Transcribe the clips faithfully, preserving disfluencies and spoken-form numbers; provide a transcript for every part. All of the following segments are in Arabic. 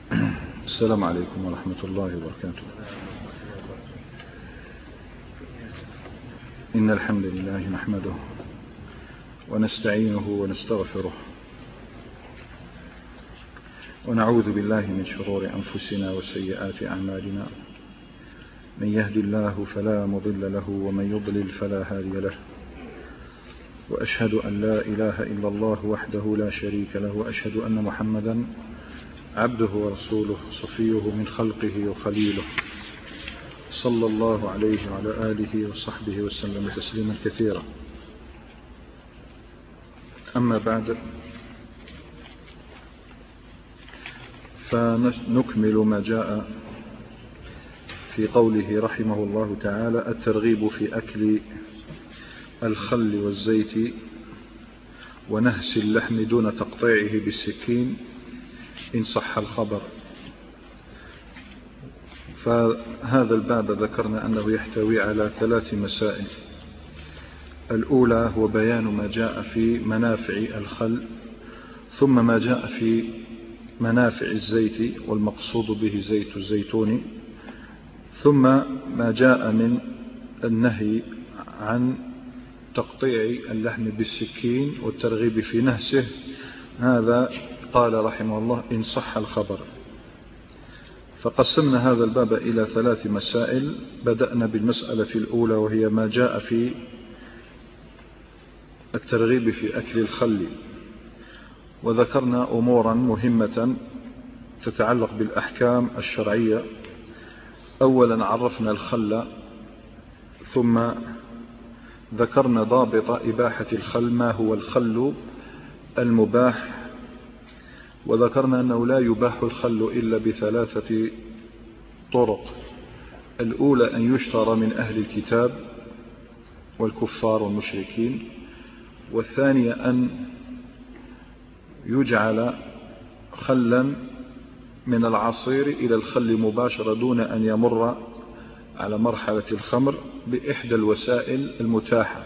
السلام عليكم ورحمة الله وبركاته. إن الحمد لله نحمده ونستعينه ونستغفره ونعوذ بالله من شرور أنفسنا وسيئات أعمالنا. من يهد الله فلا مضل له ومن يضلل فلا هادي له، وأشهد أن لا إله إلا الله وحده لا شريك له، وأشهد أن محمدا عبده ورسوله صفيه من خلقه وخليله، صلى الله عليه وعلى آله وصحبه وسلم تسليما كثيرا. أما بعد، فنكمل ما جاء في قوله رحمه الله تعالى: الترغيب في أكل الخل والزيت ونهس اللحم دون تقطيعه بالسكين إن صح الخبر. فهذا الباب ذكرنا أنه يحتوي على ثلاث مسائل. الأولى هو بيان ما جاء في منافع الخل، ثم ما جاء في منافع الزيت والمقصود به زيت الزيتون، ثم ما جاء من النهي عن تقطيع اللحم بالسكين والترغيب في نهسه. هذا قال رحمه الله إن صح الخبر. فقسمنا هذا الباب إلى ثلاث مسائل. بدأنا بالمسألة الأولى وهي ما جاء في الترغيب في أكل الخل، وذكرنا أمورا مهمة تتعلق بالأحكام الشرعية. أولا عرفنا الخل، ثم ذكرنا ضابط إباحة الخل، ما هو الخل المباح، وذكرنا أنه لا يباح الخل إلا بثلاثة طرق. الأولى أن يشترى من أهل الكتاب والكفار والمشركين، والثانية أن يجعل خلا من العصير إلى الخل مباشرة دون أن يمر على مرحلة الخمر بإحدى الوسائل المتاحة.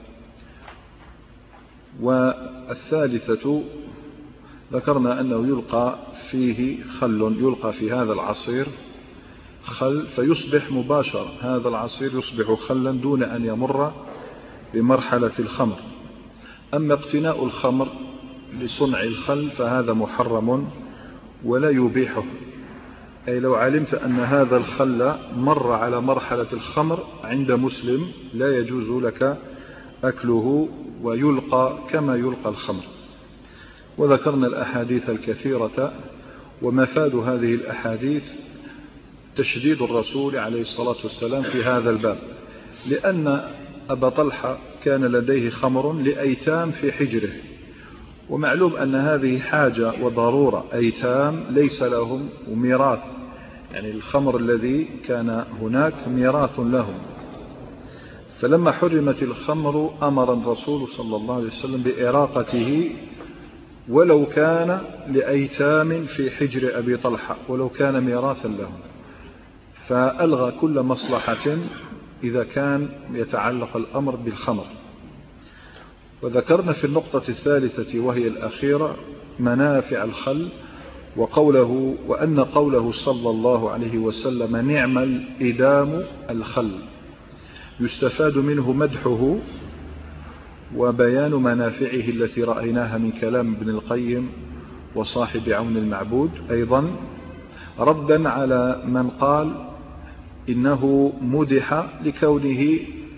والثالثة ذكرنا أنه يلقى فيه خل، يلقى في هذا العصير خل فيصبح مباشرة، هذا العصير يصبح خلا دون أن يمر بمرحلة الخمر. أما اقتناء الخمر لصنع الخل فهذا محرم ولا يبيحه، أي لو علمت أن هذا الخل مر على مرحلة الخمر عند مسلم لا يجوز لك أكله، ويلقى كما يلقى الخمر. وذكرنا الأحاديث الكثيرة، ومفاد هذه الأحاديث تشديد الرسول عليه الصلاة والسلام في هذا الباب، لأن أبا طلحة كان لديه خمر لأيتام في حجره، ومعلوم أن هذه حاجة وضرورة، أيتام ليس لهم ميراث، يعني الخمر الذي كان هناك ميراث لهم. فلما حرمت الخمر أمر الرسول صلى الله عليه وسلم بإراقته ولو كان لأيتام في حجر أبي طلحة، ولو كان ميراثا لهم، فألغى كل مصلحة إذا كان يتعلق الأمر بالخمر. وذكرنا في النقطة الثالثة وهي الأخيرة منافع الخل، وقوله وأن قوله صلى الله عليه وسلم نعم الإدام الخل، يستفاد منه مدحه وبيان منافعه التي رأيناها من كلام ابن القيم وصاحب عون المعبود، أيضا ردا على من قال إنه مدح لكونه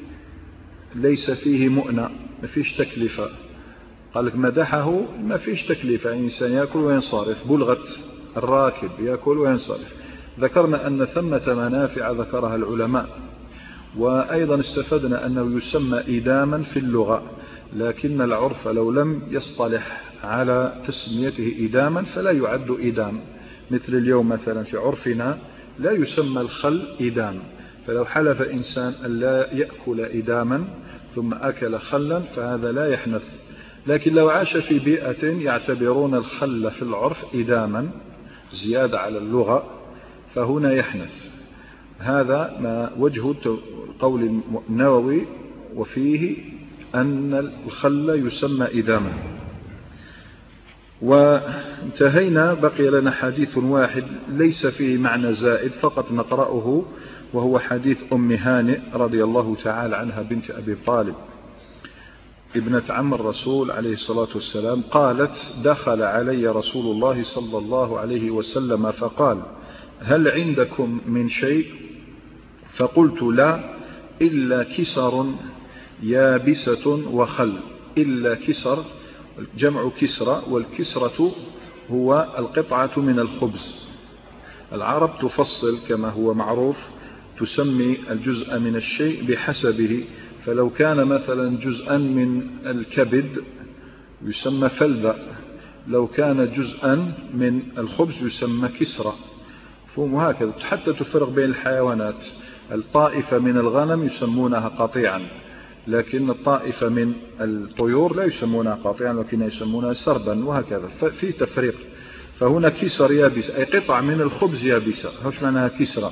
ليس فيه مؤنة، ما فيش تكلفة. قال لك مدحه ما فيش تكلفة، إنسان يأكل وينصرف، بلغة الراكب يأكل وينصرف. ذكرنا أن ثمة منافع ذكرها العلماء، وأيضا استفدنا أنه يسمى إداما في اللغة، لكن العرف لو لم يصطلح على تسميته إداما فلا يعد إدام. مثل اليوم مثلا في عرفنا لا يسمى الخل إدام، فلو حلف إنسان أن لا يأكل إداما ثم أكل خلا فهذا لا يحنث. لكن لو عاش في بيئة يعتبرون الخل في العرف إداما زيادة على اللغة فهنا يحنث. هذا ما وجه قول النووي، وفيه أن الخل يسمى إداما. وانتهينا. بقي لنا حديث واحد ليس فيه معنى زائد، فقط نقرأه، وهو حديث أم هانئ رضي الله تعالى عنها بنت أبي طالب ابنة عم الرسول عليه الصلاة والسلام، قالت: دخل علي رسول الله صلى الله عليه وسلم فقال: هل عندكم من شيء؟ فقلت: لا، إلا كسر يابسة وخل. إلا كسر جمع كسرة، والكسرة هو القطعة من الخبز. العرب تفصل كما هو معروف، تسمي الجزء من الشيء بحسبه، فلو كان مثلا جزءا من الكبد يسمى فلذة، لو كان جزءا من الخبز يسمى كسرة، وهكذا. حتى تفرق بين الحيوانات، الطائفة من الغنم يسمونها قطيعا، لكن الطائفة من الطيور لا يسمونها قطيعا، لكن يسمونها سربا، وهكذا. ففي تفريق. فهنا كسر يابس أي قطع من الخبز يابسة، هوش معناها كسرة.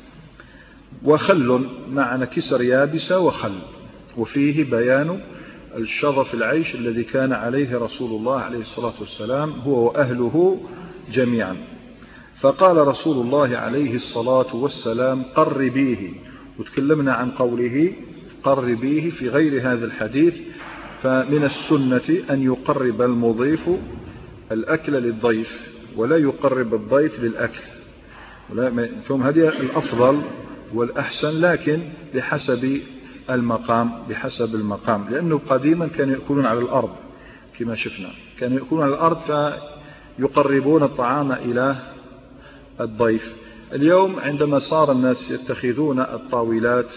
وخل معنى كسر يابسة وخل، وفيه بيان الشظف العيش الذي كان عليه رسول الله عليه الصلاة والسلام هو وأهله جميعا. فقال رسول الله عليه الصلاة والسلام: قربيه. وتكلمنا عن قوله قربيه في غير هذا الحديث. فمن السنة أن يقرب المضيف الأكل للضيف، ولا يقرب الضيف للأكل، ثم هذه الأفضل والأحسن، لكن بحسب المقام بحسب المقام لأنه قديما كانوا يأكلون على الأرض كما شفنا، كانوا يأكلون على الأرض فيقربون الطعام إلى الضيف. اليوم عندما صار الناس يتخذون الطاولات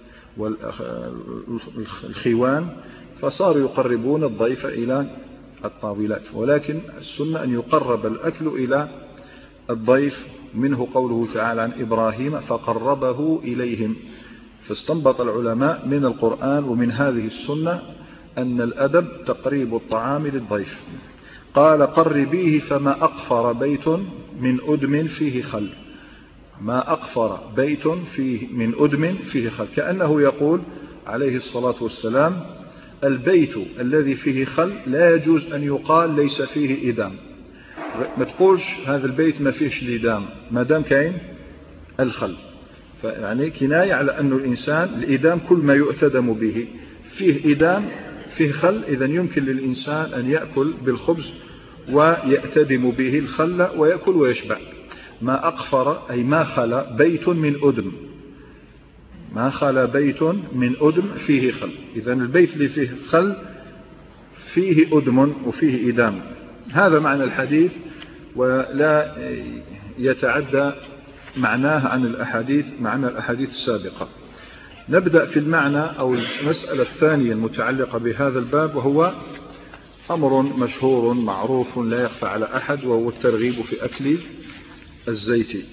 والخوان فصاروا يقربون الضيف إلى الطاولات، ولكن السنة أن يقرب الأكل إلى الضيف. منه قوله تعالى عن إبراهيم: فقربه إليهم. فاستنبط العلماء من القرآن ومن هذه السنة أن الأدب تقريب الطعام للضيف. قال: قربيه فما أقفر بيت من أدم فيه خل. ما أقفر بيت فيه من أدم فيه خل، كأنه يقول عليه الصلاة والسلام: البيت الذي فيه خل لا يجوز أن يقال ليس فيه إدام. ما تقولش هذا البيت ما فيهش الإدام ما دام كاين الخل، فيعني كناية على أن الإنسان الإدام كل ما يؤتدم به فيه إدام فيه خل، إذن يمكن للإنسان أن يأكل بالخبز ويأتدم به الخل ويأكل ويشبع. ما أقفر أي ما خلا بيت من أدم، ما خلا بيت من أدم فيه خل. إذن البيت اللي فيه خل فيه أدم وفيه إدام. هذا معنى الحديث، ولا يتعدى معناه عن الأحاديث معنى الأحاديث السابقة. نبدأ في المعنى أو المسألة الثانية المتعلقة بهذا الباب، وهو أمر مشهور معروف لا يخفى على أحد، وهو الترغيب في أكل الزيت.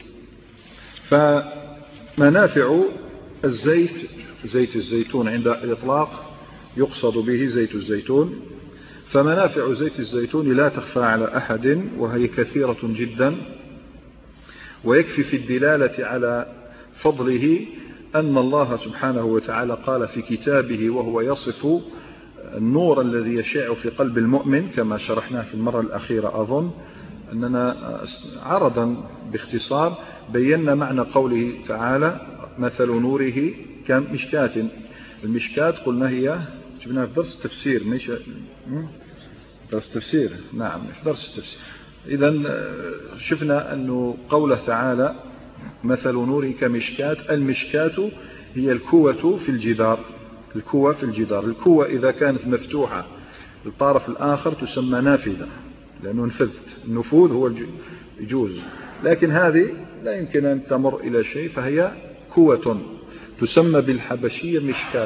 فمنافع الزيت، زيت الزيتون عند الإطلاق يقصد به زيت الزيتون، فمنافع زيت الزيتون لا تخفى على أحد، وهي كثيرة جدا. ويكفي في الدلالة على فضله أن الله سبحانه وتعالى قال في كتابه وهو يصف النور الذي يشع في قلب المؤمن، كما شرحناه في المرة الأخيرة أظن أننا عرضا باختصار بينا معنى قوله تعالى: مثل نوره كمشكاة. المشكاة قلنا هي جبناها في درس التفسير، مش درس التفسير، نعم في درس التفسير. إذن شفنا أنه قوله تعالى مثل نوره كمشكاة، المشكاة هي الكوة في الجدار، الكوة في الجدار. الكوة إذا كانت مفتوحة الطرف الآخر تسمى نافذة، لأنه نفذت، النفوذ هو يجوز، لكن هذه لا يمكن أن تمر إلى شيء، فهي كوة تسمى بالحبشية مشكاة.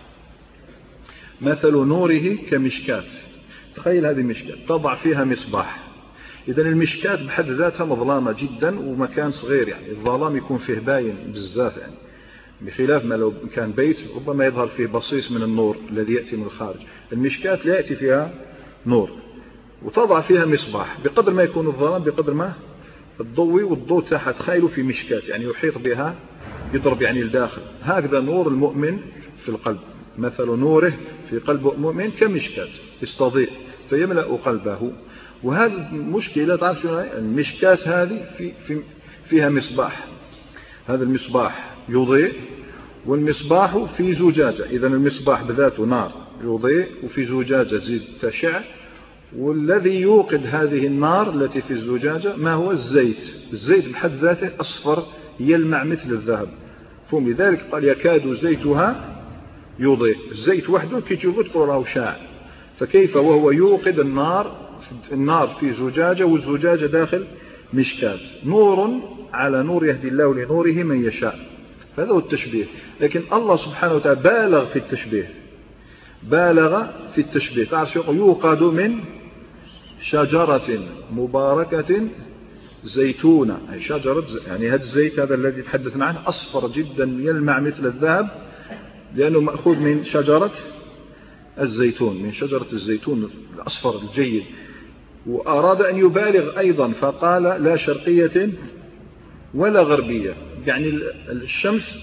مثل نوره كمشكاة، تخيل هذه مشكاة تضع فيها مصباح. إذن المشكاة بحد ذاتها مظلامة جدا ومكان صغير، يعني الظلام يكون فيه باين بزاف، يعني بخلاف ما لو كان بيت ربما يظهر فيه بصيص من النور الذي يأتي من الخارج. المشكاة لا يأتي فيها نور، وتضع فيها مصباح، بقدر ما يكون الظلام بقدر ما الضوء، والضوء تحت خيله في مشكاة، يعني يحيط بها يضرب يعني الداخل. هكذا نور المؤمن في القلب، مثل نوره في قلب المؤمن كمشكاة استضيء فيملأ قلبه. وهذه المشكلة تعرف شنو هي؟ المشكاة هذه في في فيها مصباح، هذا المصباح يضيء والمصباح في زجاجة، إذا المصباح بذاته نار يضيء وفي زجاجة تزيد تشع، والذي يوقد هذه النار التي في الزجاجة ما هو الزيت، الزيت بحد ذاته أصفر يلمع مثل الذهب، فهم لذلك قال يكاد زيتها يضيء. الزيت وحده كي تشوفه تقول راه شاع، فكيف وهو يوقد النار، النار في زجاجة والزجاجة داخل مشكاة، نور على نور يهدي الله لنوره من يشاء. هذا هو التشبيه. لكن الله سبحانه وتعالى بالغ في التشبيه، بالغ في التشبيه. تعرف يوقد من شجرة مباركة زيتونة، أي شجرة يعني هذا الزيت هذا الذي تحدثنا عنه أصفر جدا يلمع مثل الذهب لأنه مأخوذ من شجرة الزيتون، من شجرة الزيتون الأصفر الجيد. وأراد أن يبالغ أيضا فقال لا شرقية ولا غربية، يعني الشمس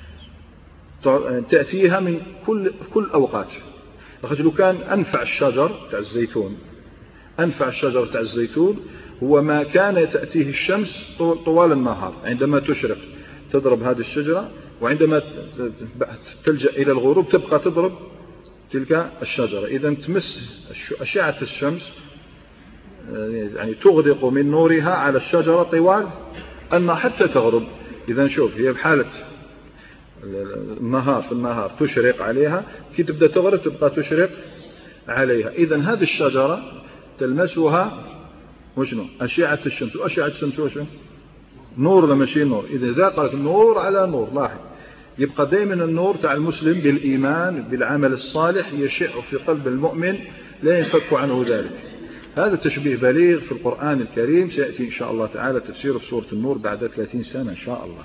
تأتيها من كل كل أوقات. لو كان أنفع الشجر تاع الزيتون، أنفع الشجر تاع الزيتون هو ما كان تأتيه الشمس طوال النهار، عندما تشرق تضرب هذه الشجرة، وعندما تلجأ إلى الغروب تبقى تضرب تلك الشجرة. إذا تمس أشعة الشمس يعني تغرق من نورها على الشجرة طوال أن حتى تغرب. إذا شوف هي بحالة النهار، في النهار تشرق عليها، كي تبدأ تغرب تبقى تشرق عليها. إذا هذه الشجرة تلمسها وشنو أشعة الشمس، وأشعة الشمس وشنو نور ولا ماشي نور. إذا إذا قالت نور على نور، لاحظ يبقى دائما النور تاع المسلم بالإيمان بالعمل الصالح يشع في قلب المؤمن لا ينفك عنه ذلك. هذا تشبيه بليغ في القرآن الكريم، سيأتي إن شاء الله تعالى تفسير في سورة النور بعد ثلاثين سنة إن شاء الله.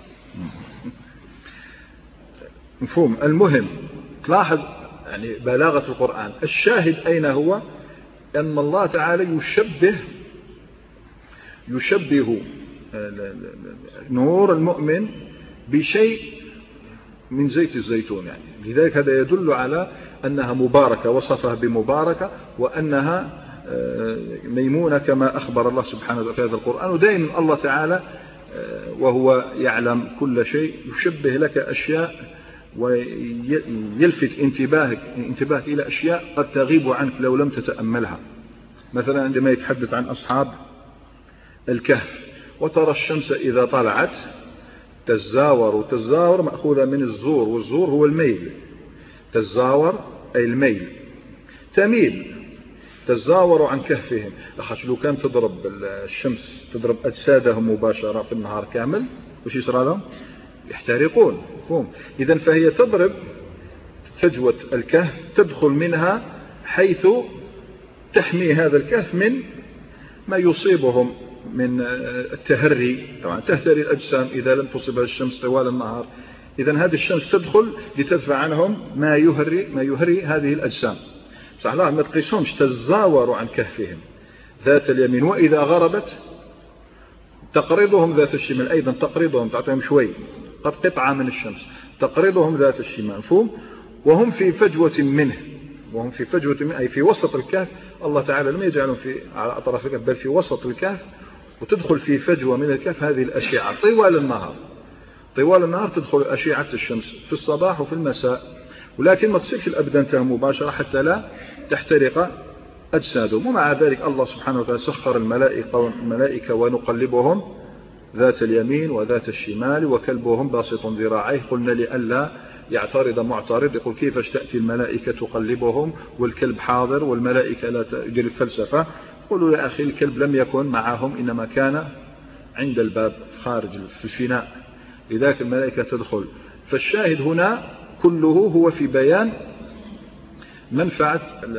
مفهوم. المهم تلاحظ يعني بلاغة القرآن. الشاهد أين هو؟ أن الله تعالى يشبه يشبه نور المؤمن بشيء من زيت الزيتون، يعني لذلك هذا يدل على أنها مباركة، وصفها بمباركة، وأنها ميمونة كما أخبر الله سبحانه وتعالى في هذا القرآن. ودائما الله تعالى وهو يعلم كل شيء يشبه لك أشياء ويلفت انتباهك انتباهك إلى أشياء قد تغيب عنك لو لم تتأملها. مثلا عندما يتحدث عن أصحاب الكهف، وترى الشمس إذا طلعت تزاور، وتزاور مأخوذة من الزور، والزور هو الميل، تزاور أي الميل، تميل، تزاوروا عن كهفهم. لخاطر لو كان تضرب الشمس تضرب أجسادهم مباشرة في النهار كامل وش يصير لهم؟ يحترقون. مفهوم. إذن فهي تضرب فجوة الكهف، تدخل منها حيث تحمي هذا الكهف من ما يصيبهم من التهري. طبعا تهتري الأجسام إذا لم تصبها الشمس طوال النهار. إذن هذه الشمس تدخل لتدفع عنهم ما يهري ما يهري هذه الأجسام. صح الله ما تقيسهمش، تزاوروا عن كهفهم ذات اليمين، وإذا غربت تقرضهم ذات الشمال، أيضا تقرضهم تعطيهم شوي قد قطعة من الشمس، تقرضهم ذات الشمال. مفهوم. وهم في فجوة منه، وهم في فجوة منه أي في وسط الكهف. الله تعالى لم يجعلهم في على أطراف الكهف بل في وسط الكهف، وتدخل في فجوة من الكهف هذه الأشعة طوال النهار. طوال النهار تدخل أشعة الشمس في الصباح وفي المساء، ولكن ما تصيبش الأبدان تهم مباشرة حتى لا تحترق أجسادهم. ومع ذلك الله سبحانه وتعالى سخر الملائكة, الملائكة ونقلبهم ذات اليمين وذات الشمال وكلبهم باسط ذراعيه. قلنا لئلا يعترض معترض يقول كيف تأتي الملائكة تقلبهم والكلب حاضر والملائكة لا تدير الفلسفة. قلوا يا أخي الكلب لم يكن معهم، إنما كان عند الباب خارج في الفناء، لذلك الملائكة تدخل. فالشاهد هنا كله هو في بيان منفعة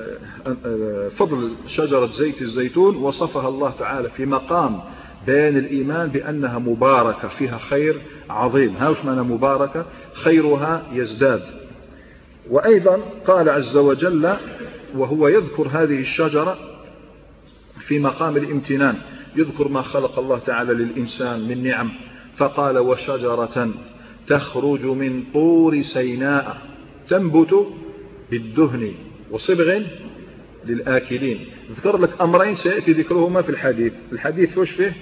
فضل شجرة زيت الزيتون. وصفها الله تعالى في مقام بيان الإيمان بأنها مباركة فيها خير عظيم. هاوش معنى مباركة؟ خيرها يزداد. وأيضا قال عز وجل وهو يذكر هذه الشجرة في مقام الامتنان، يذكر ما خلق الله تعالى للإنسان من نعم، فقال وشجرة تخرج من طور سيناء تنبت بالدهن وصبغ للآكلين. ذكر لك أمرين سيأتي ذكرهما في الحديث. الحديث وش فيه؟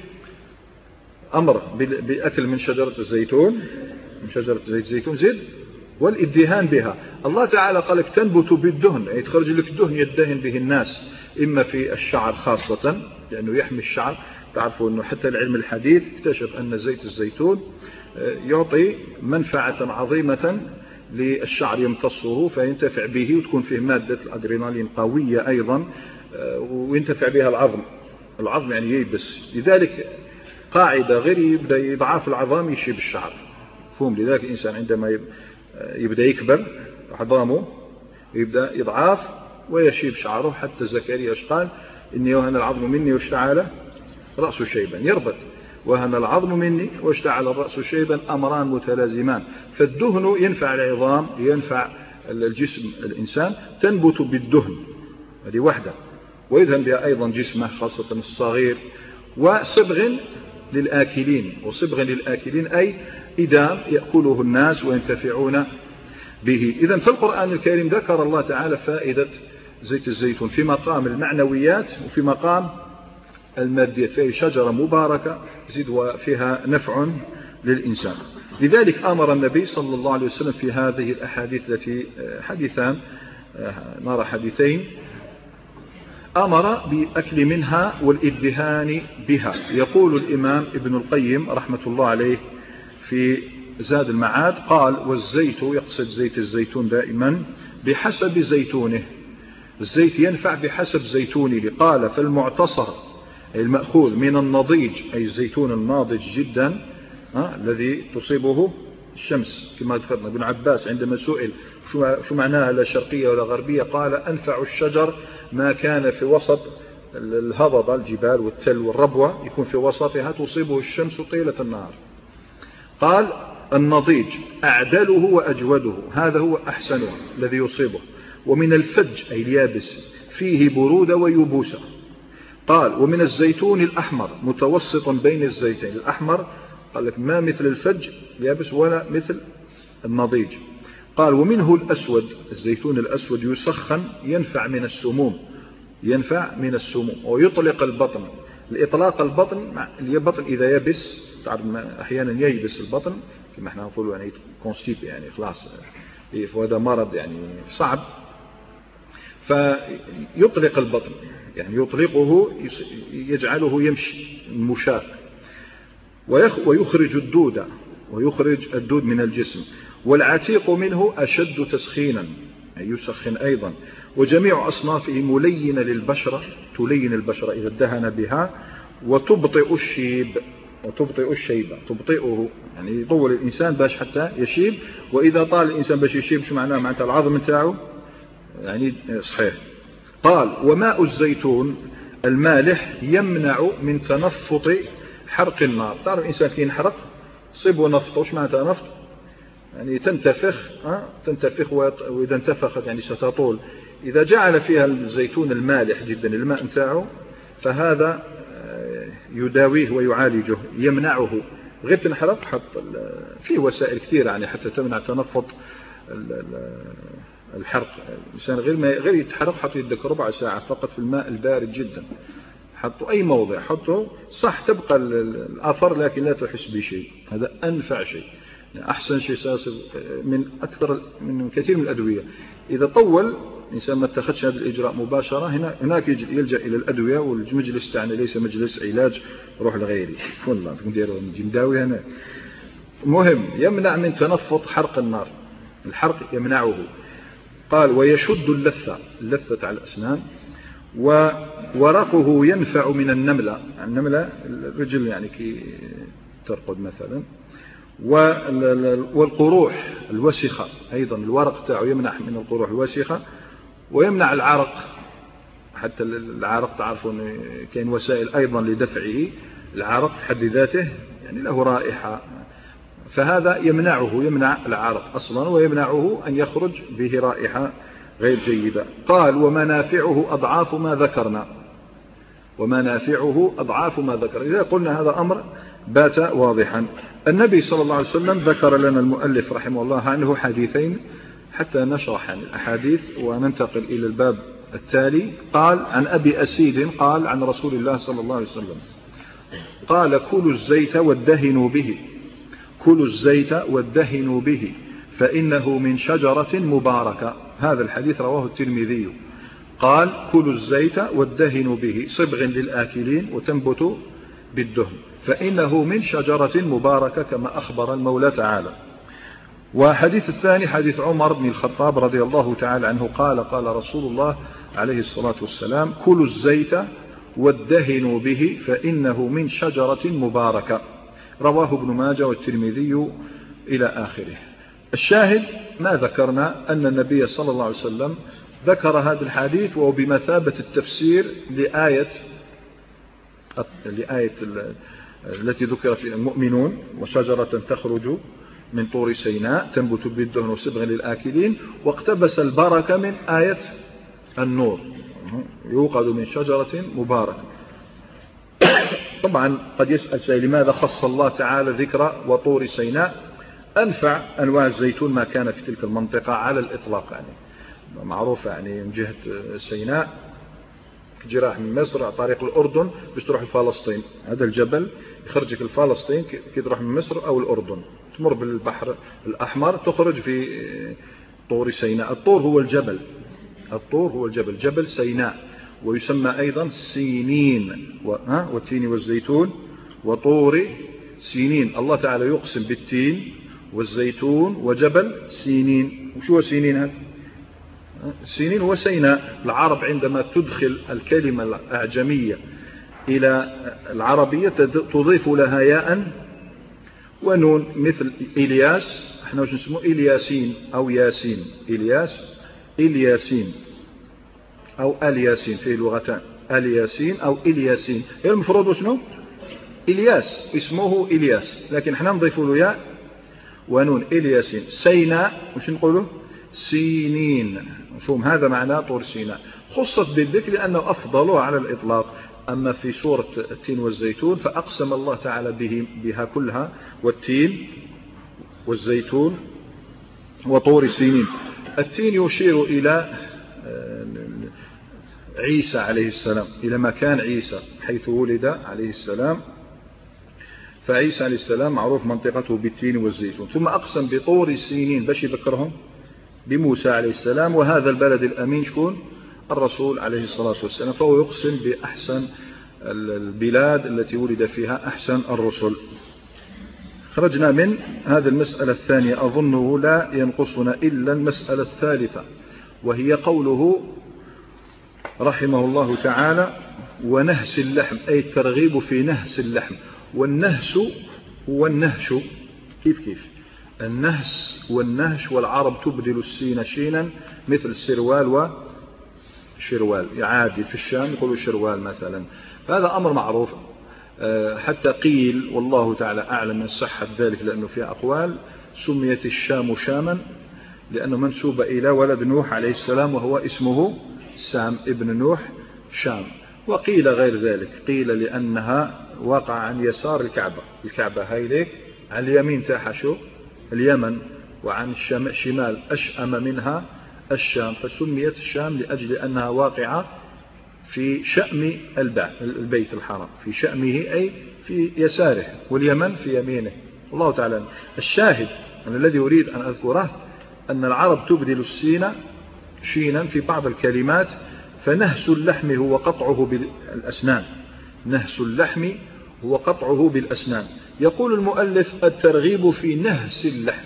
أمر بأكل من شجرة الزيتون، من شجرة زيت الزيتون زيد، والادهان بها. الله تعالى قال لك تنبت بالدهن، يعني تخرج لك دهن يدهن به الناس، إما في الشعر خاصة لأنه يحمي الشعر. تعرفوا أنه حتى العلم الحديث اكتشف أن زيت الزيتون يعطي منفعة عظيمة للشعر، يمتصه فينتفع به، وتكون فيه مادة الأدرينالين قوية أيضا، وينتفع بها العظم. العظم يعني ييبس، لذلك قاعدة غير يبدأ يضعاف العظام يشيب الشعر، فهم. لذلك الإنسان عندما يبدأ يكبر عظامه يبدأ يضعاف ويشيب شعره. حتى زكريا قال إني وهن العظم مني واشتعل رأس شيبا، يربط وهن العظم مني واشتعل الرأس شيبا، أمران متلازمان. فالدهن ينفع العظام، ينفع الجسم الإنسان، تنبت بالدهن، هذه واحدة، ويدهن بها أيضا جسمه خاصة الصغير. وصبغ للآكلين، وصبغ للآكلين أي إدام يأكله الناس وينتفعون به. إذن في القرآن الكريم ذكر الله تعالى فائدة زيت الزيتون في مقام المعنويات وفي مقام الماديات، فهي شجرة مباركة زيد وفيها نفع للإنسان. لذلك أمر النبي صلى الله عليه وسلم في هذه الأحاديث التي حديثان، نرى حديثين، أمر بأكل منها والادهان بها. يقول الإمام ابن القيم رحمة الله عليه في زاد المعاد قال: والزيت، يقصد زيت الزيتون دائما، بحسب زيتونه. الزيت ينفع بحسب زيتونه. قال: فالمعتصر أي المأخوذ من النضيج، أي الزيتون الناضج جدا أه؟ الذي تصيبه الشمس، كما ذكرنا. ابن عباس عندما سئل شو معناها لا شرقية ولا غربية، قال: أنفع الشجر ما كان في وسط الهضبة، الجبال والتل والربوة، يكون في وسطها تصيبه الشمس طيلة النهار. قال: النضيج أعدله وأجوده، هذا هو أحسنه الذي يصيبه. ومن الفج أي اليابس فيه برودة ويبوسة. قال: ومن الزيتون الأحمر متوسط بين الزيتين. الأحمر قال لك ما مثل الفج اليابس ولا مثل النضيج. قال: ومنه الأسود، الزيتون الأسود يسخن، ينفع من السموم، ينفع من السموم ويطلق البطن. الإطلاق البطن، البطن إذا يبس، تعرف أحيانا ييبس البطن كما احنا نقول يعني كونستيب، يعني خلاص وهذا مرض يعني صعب، فيطلق البطن، يعني يطلقه يجعله يمشي مشاق، ويخرج الدود، ويخرج الدود من الجسم. والعتيق منه أشد تسخينا، يعني يسخن أيضا. وجميع أصنافه ملينة للبشرة، تلين البشرة إذا ادهن بها، وتبطئ الشيب، وتبطئ الشيبة، تبطئه يعني يطول الإنسان باش حتى يشيب. وإذا طال الإنسان باش يشيب شو معناه؟ معناتها العظم نتاعه يعني صحيح. قال: وماء الزيتون المالح يمنع من تنفط حرق النار. تعرف الإنسان كي ينحرق صيبه نفط، وش معناتها نفط؟ يعني تنتفخ، أه؟ تنتفخ، وإذا انتفخت يعني ستطول. إذا جعل فيها الزيتون المالح جدا الماء نتاعه فهذا يداويه ويعالجه، يمنعه. غير تنحرق حط فيه وسائل كثيرة يعني حتى تمنع تنفط الحرق. الإنسان غير ما غير يتحرق حط يدك ربع ساعة فقط في الماء البارد جدا، حطه أي موضع حطه صح تبقى الأثر لكن لا تحس بشيء. هذا أنفع شيء، أحسن شيء ساصل من أكثر من كثير من الأدوية. إذا طول الإنسان ما اتخذش هذا الإجراء مباشرة، هنا هناك يلجأ إلى الأدوية، والمجلس تاعنا ليس مجلس علاج روح لغيري والله نديروا نجي نداوي هنا. المهم يمنع من تنفط حرق النار، الحرق يمنعه. قال: ويشد اللثة، اللثة على الأسنان. وورقه ينفع من النملة، النملة الرجل يعني كي ترقد مثلا. والقروح الوسخة أيضا الورق تاعه يمنع من القروح الوسخة، ويمنع العرق. حتى العرق تعرفون كاين وسائل أيضا لدفعه، العرق في حد ذاته يعني له رائحة، فهذا يمنعه، يمنع العرق أصلا، ويمنعه أن يخرج به رائحة غير جيدة. قال: ومنافعه أضعاف ما ذكرنا، ومنافعه أضعاف ما ذكر. إذا قلنا هذا أمر بات واضحا. النبي صلى الله عليه وسلم ذكر لنا المؤلف رحمه الله عنه حديثين حتى نشرح عن الأحاديث وننتقل إلى الباب التالي قال عن أبي أسيد قال عن رسول الله صلى الله عليه وسلم قال كلوا الزيت وادهنوا به كلوا الزيت وادهنوا به فإنه من شجرة مباركة. هذا الحديث رواه الترمذي. قال كلوا الزيت وادهنوا به صبغ للآكلين وتنبت بالدهن فإنه من شجرة مباركة كما أخبر المولى تعالى. وحديث الثاني حديث عمر بن الخطاب رضي الله تعالى عنه قال قال رسول الله عليه الصلاة والسلام كلوا الزيت وادهنوا به فإنه من شجرة مباركة. رواه ابن ماجه والترمذي إلى آخره. الشاهد ما ذكرنا أن النبي صلى الله عليه وسلم ذكر هذا الحديث وهو بمثابة التفسير لآية لآية التي ذكر في المؤمنون وشجرة تخرج من طور سيناء تنبت بالدهن وصبغ للآكلين، واقتبس البركة من آية النور يوقد من شجرة مباركة. طبعا قد يسأل سائل لماذا خص الله تعالى ذكر وطور سيناء؟ أنفع أنواع الزيتون ما كان في تلك المنطقة على الإطلاق، يعني معروفة يعني من جهة سيناء جراح من مصر على طريق الأردن باش تروح لفلسطين، هذا الجبل يخرجك لفلسطين كي تروح من مصر أو الأردن، تمر بالبحر الأحمر تخرج في طور سيناء. الطور هو الجبل، الطور هو الجبل، جبل سيناء، ويسمى أيضا سينين والتين والزيتون وطور سينين. الله تعالى يقسم بالتين والزيتون وجبل سينين. وشو سينين هذا؟ سينين وسيناء. العرب عندما تدخل الكلمة الأعجمية إلى العربية تضيف لها ياء ونون، مثل إلياس، احنا وش نسموه إلياسين أو ياسين، إلياس إلياسين أو الياسين في لغتان، الياسين أو إلياسين. المفروض وشنو؟ إلياس، اسمه إلياس، لكن احنا نضيف له ياء ونون. إلياسين. سيناء وش نقوله؟ سينين. مفهوم؟ هذا معناه طور سيناء. خصت بالذكر لأنه أفضل على الإطلاق. أما في سورة التين والزيتون فأقسم الله تعالى به بها كلها، والتين والزيتون وطور سينين. التين يشير إلى عيسى عليه السلام، إلى مكان عيسى حيث ولد عليه السلام، فعيسى عليه السلام معروف منطقته بالتين والزيتون. ثم أقسم بطور سينين باش يذكرهم بموسى عليه السلام، وهذا البلد الأمين شكون؟ الرسول عليه الصلاة والسلام. فهو يقسم بأحسن البلاد التي ولد فيها أحسن الرسل. خرجنا من هذه المسألة الثانية، أظنه لا ينقصنا إلا المسألة الثالثة، وهي قوله رحمه الله تعالى ونهس اللحم، أي الترغيب في نهس اللحم. والنهس هو النهش. كيف كيف النهس والنهش، والعرب تبدل السين شينا مثل السروال وشروال، عادي في الشام يقولوا شروال مثلا. هذا أمر معروف. حتى قيل والله تعالى أعلم من صحة ذلك، لأنه في أقوال سميت الشام شاما لأنه منسوب إلى ولد نوح عليه السلام وهو اسمه سام ابن نوح شام. وقيل غير ذلك، قيل لأنها واقع عن يسار الكعبة، الكعبة هاي ليك عن اليمين تاعها شو اليمن، وعن الشمال أشأم منها الشام، فسميت الشام لأجل أنها واقعة في شأم البيت الحرام، في شأمه أي في يساره، واليمن في يمينه. الله تعالى. الشاهد أن الذي أريد أن أذكره أن العرب تبدل السين شينا في بعض الكلمات. فنهس اللحم هو قطعه بالأسنان، نهس اللحم هو قطعه بالأسنان. يقول المؤلف الترغيب في نهس اللحم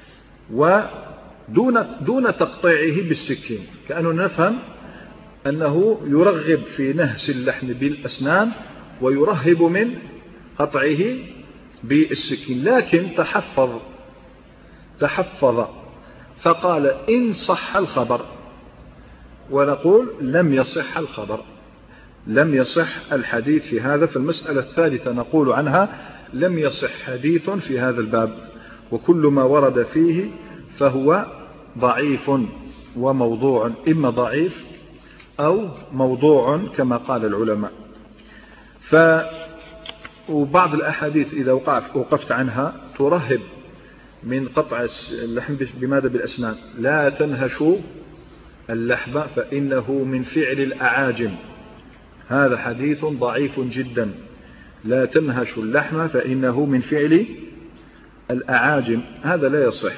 ودون دون تقطيعه بالسكين، كأنه نفهم أنه يرغب في نهس اللحم بالأسنان ويرهب من قطعه بالسكين، لكن تحفظ تحفظ فقال إن صح الخبر، ونقول لم يصح الخبر، لم يصح الحديث في هذا. في المسألة الثالثة نقول عنها لم يصح حديث في هذا الباب، وكل ما ورد فيه فهو ضعيف وموضوع، إما ضعيف أو موضوع كما قال العلماء. ف وبعض الأحاديث إذا وقفت عنها ترهب من قطع اللحم بماذا؟ بالأسنان. لا تنهشوا اللحم فإنه من فعل الأعاجم. هذا حديث ضعيف جدا. لا تنهش اللحم فإنه من فعل الأعاجم، هذا لا يصح.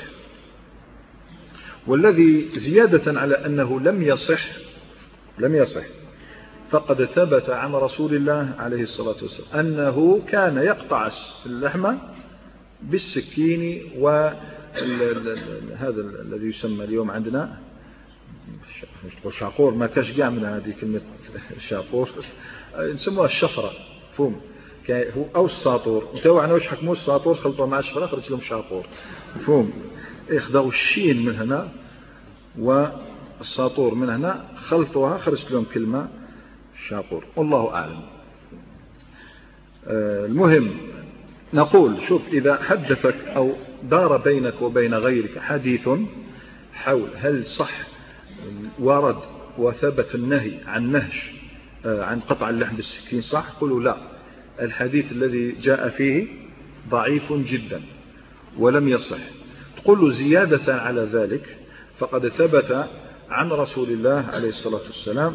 والذي زيادة على أنه لم يصح لم يصح فقد ثبت عن رسول الله عليه الصلاة والسلام أنه كان يقطع اللحم بالسكين، وهذا الذي يسمى اليوم عندنا شاقور، ما كاش قاع من هذه كلمة شاقور، نسموها الشفرة فهم هو أو الساطور. انتوا عنا واش حكموا الساطور خلطوا مع الشفرة خرج لهم شاقور فهم، ياخذوا الشين من هنا والساطور من هنا خلطوها خرج لهم كلمة شاقور، والله أعلم. المهم نقول شوف، إذا حدثك أو دار بينك وبين غيرك حديث حول هل صح ورد وثبت النهي عن نهش عن قطع اللحم بالسكين صح، قلوا لا، الحديث الذي جاء فيه ضعيف جدا ولم يصح. تقول له زيادة على ذلك فقد ثبت عن رسول الله عليه الصلاة والسلام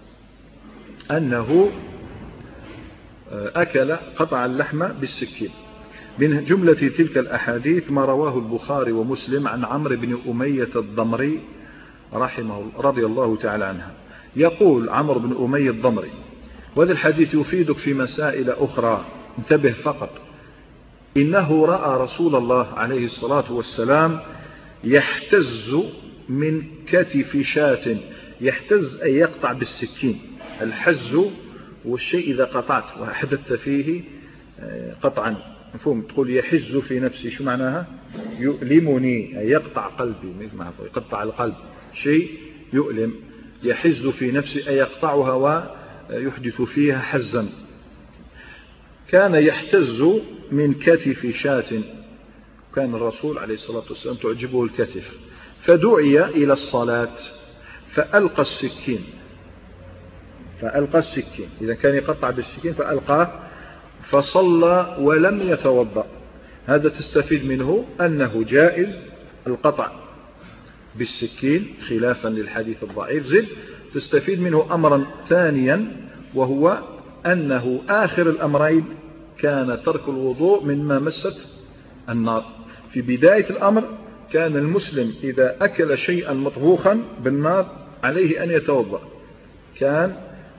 أنه أكل قطع اللحم بالسكين. من جملة تلك الأحاديث ما رواه البخاري ومسلم عن عمرو بن أمية الضمري رحمه الله رضي الله تعالى عنها. يقول عمرو بن أمية الضمري، وهذا الحديث يفيدك في مسائل أخرى، انتبه فقط، إنه رأى رسول الله عليه الصلاة والسلام يحتز من كتف شاة. يحتز أي يقطع بالسكين. الحز والشيء إذا قطعت وحدثت فيه قطعا، مفهوم، تقول يحز في نفسي، شو معناها؟ يؤلمني أي يقطع قلبي، يقطع القلب، شيء يؤلم. يحز في نفسي أي يقطعها ويحدث فيها حزا. كان يحتز من كتف شاة، كان الرسول عليه الصلاة والسلام تعجبه الكتف، فدعي إلى الصلاة فألقى السكين فألقى السكين إذا كان يقطع بالسكين فألقاه فصلى ولم يتوضأ. هذا تستفيد منه أنه جائز القطع بالسكين خلافا للحديث الضعيف. زد تستفيد منه أمرا ثانيا، وهو أنه آخر الأمرين كان ترك الوضوء مما مست النار. في بداية الأمر كان المسلم إذا أكل شيئا مطبوخا بالنار عليه أن يتوضأ، كان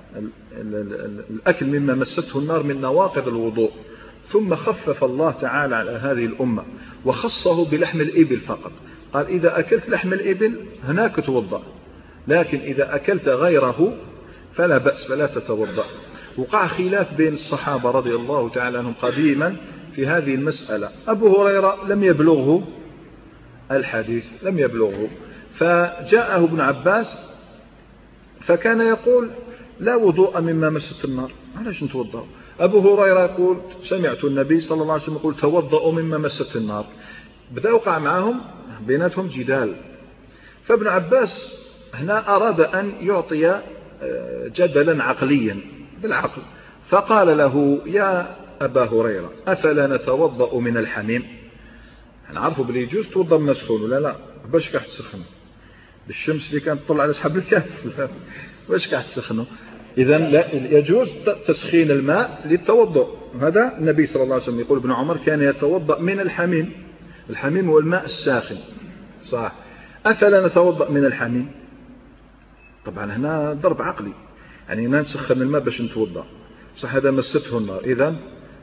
الأكل مما مسته النار من نواقض الوضوء. ثم خفف الله تعالى على هذه الأمة وخصه بلحم الإبل فقط، قال إذا أكلت لحم الإبل هناك توضأ، لكن إذا أكلت غيره فلا بأس فلا تتوضأ. وقع خلاف بين الصحابة رضي الله تعالى عنهم قديما في هذه المسألة. أبو هريرة لم يبلغه الحديث، لم يبلغه، فجاءه ابن عباس فكان يقول لا وضوء مما مست النار، علاش نتوضأ؟ أبو هريرة يقول سمعت النبي صلى الله عليه وسلم يقول توضأوا مما مست النار. بدأ وقع معهم بيناتهم جدال. فابن عباس هنا أراد أن يعطي جدلا عقليا بالعقل، فقال له يا أبا هريرة أفلا نتوضأ من الحميم؟ نعرفوا بلي يجوز توضأ من سخون ولا لا؟ باش كاح تسخن بالشمس اللي كانت تطلع على أصحاب الكهف، باش كاح تسخنوا؟ إذا لا يجوز تسخين الماء للتوضؤ. هذا النبي صلى الله عليه وسلم يقول ابن عمر كان يتوضأ من الحميم. الحميم هو الماء الساخن، صح؟ أفلا نتوضأ من الحميم؟ طبعا هنا ضرب عقلي، يعني ما نسخن الماء باش نتوضأ، صح؟ هذا مسته النار، إذا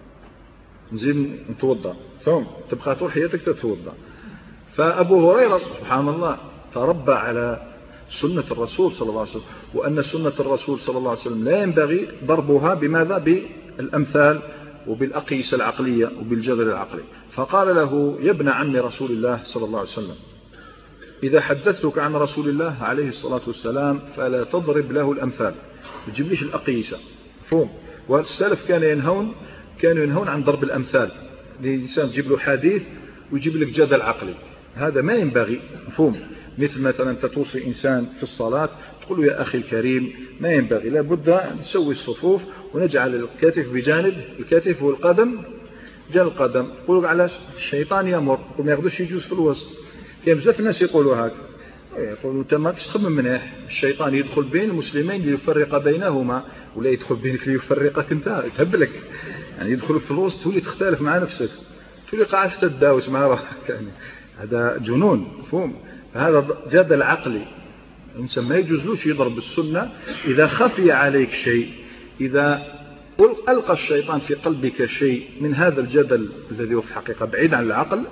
نزيد نتوضأ ثم تبقى طول حياتك تتوضأ. فأبو هريرة سبحان الله تربى على سنة الرسول صلى الله عليه وسلم، وأن سنة الرسول صلى الله عليه وسلم لا ينبغي ضربها بماذا؟ بالأمثال وبالأقيسة العقلية وبالجدل العقلي. فقال له يا ابن عم رسول الله صلى الله عليه وسلم إذا حدثتك عن رسول الله عليه الصلاة والسلام فلا تضرب له الأمثال، ما تجيبليش الأقيسة، مفهوم؟ والسلف كانوا ينهون كانوا ينهون عن ضرب الأمثال، الإنسان تجيب له حديث ويجيب لك جدل عقلي، هذا ما ينبغي، مفهوم؟ مثل مثلا توصي إنسان في الصلاة تقول له يا أخي الكريم ما ينبغي، لابد نسوي الصفوف ونجعل الكتف بجانب الكتف والقدم جانب القدم. تقول له علاش؟ الشيطان يأمر وما يقدرش يجوز في الوسط. كاين بزاف الناس يقولوا هكا، يقول أنت ما تخمم منح الشيطان يدخل بين المسلمين ليفرق بينهما ولا يدخل بينك ليفرقك أنت يتهبلك يعني يدخل في الوسط تولي تختلف مع نفسك تولي قاعد تتداوس مع روحك يعني هذا جنون مفهوم. هذا جدل عقلي. الإنسان ما يجوزلوش يضرب السنة إذا خفي عليك شيء، إذا ألقى الشيطان في قلبك شيء من هذا الجدل الذي هو في الحقيقة بعيد عن العقل،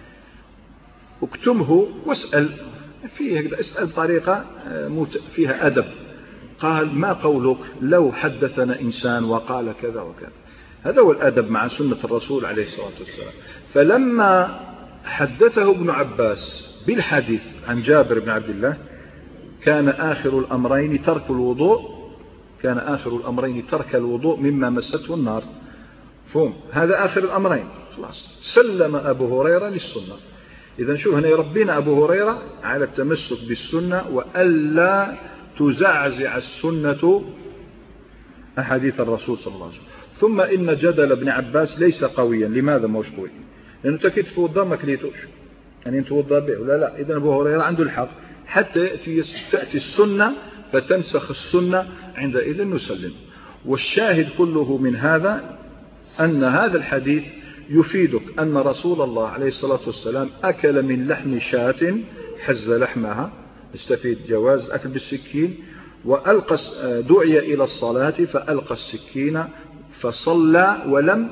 اكتمه واسأل فيه، اسأل بطريقة فيها أدب. قال ما قولك لو حدثنا إنسان وقال كذا وكذا. هذا هو الأدب مع سنة الرسول عليه الصلاة والسلام. فلما حدثه ابن عباس بالحديث عن جابر بن عبد الله كان آخر الأمرين ترك الوضوء كان آخر الأمرين ترك الوضوء مما مسته النار. فهم هذا آخر الأمرين خلاص. سلم أبو هريرة للسنة. إذا شوف هنا يربينا أبو هريرة على التمسك بالسنة وألا تزعزع السنة أحاديث الرسول صلى الله عليه وسلم. ثم إن جدل ابن عباس ليس قويا. لماذا ما هوش قوي؟ لأنه تكيد توضى ما كليتوش يعني توضى به ولا لا. إذن أبو هريرة عنده الحق حتى تأتي السنة فتنسخ السنة عندئذ نسلم. والشاهد كله من هذا أن هذا الحديث يفيدك أن رسول الله عليه الصلاة والسلام أكل من لحم شاة حز لحمها، استفيد جواز الأكل بالسكين، وألقى دعي إلى الصلاة فألقى السكين فصلى ولم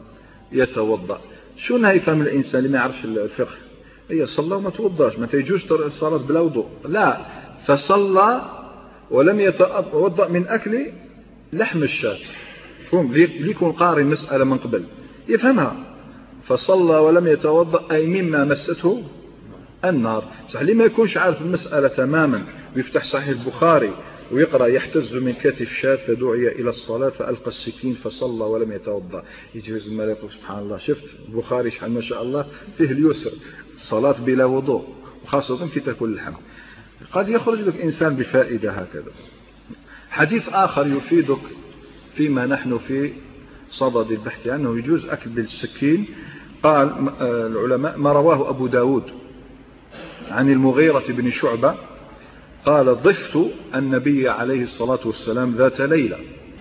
يتوضأ. شو يفهم الإنسان اللي ما يعرفش الفقه؟ هي صلى وما توضاش، ما تيجوش الصلاة بلا وضوء، لا، فصلى ولم يتوضأ من أكل لحم الشاة. فهم ليكون قاري مسألة من قبل يفهمها. فصلى ولم يتوضأ أي مما مسته النار. صح ليه ما يكونش عارف المسألة تماما ويفتح صحيح البخاري ويقرأ يحتز من كتف شاة فدعي إلى الصلاة فألقى السكين فصلى ولم يتوضأ، يجوز ما يقول سبحان الله شفت البخاري شحال ما شاء الله فيه اليسر، صلاة بلا وضوء وخاصة في تاكل اللحم. قد يخرج لك إنسان بفائدة هكذا. حديث آخر يفيدك فيما نحن في صدد البحث عنه يجوز أكل بالسكين. قال العلماء ما رواه أبو داود عن المغيرة بن شعبة قال ضفت النبي عليه الصلاة والسلام ذات ليلة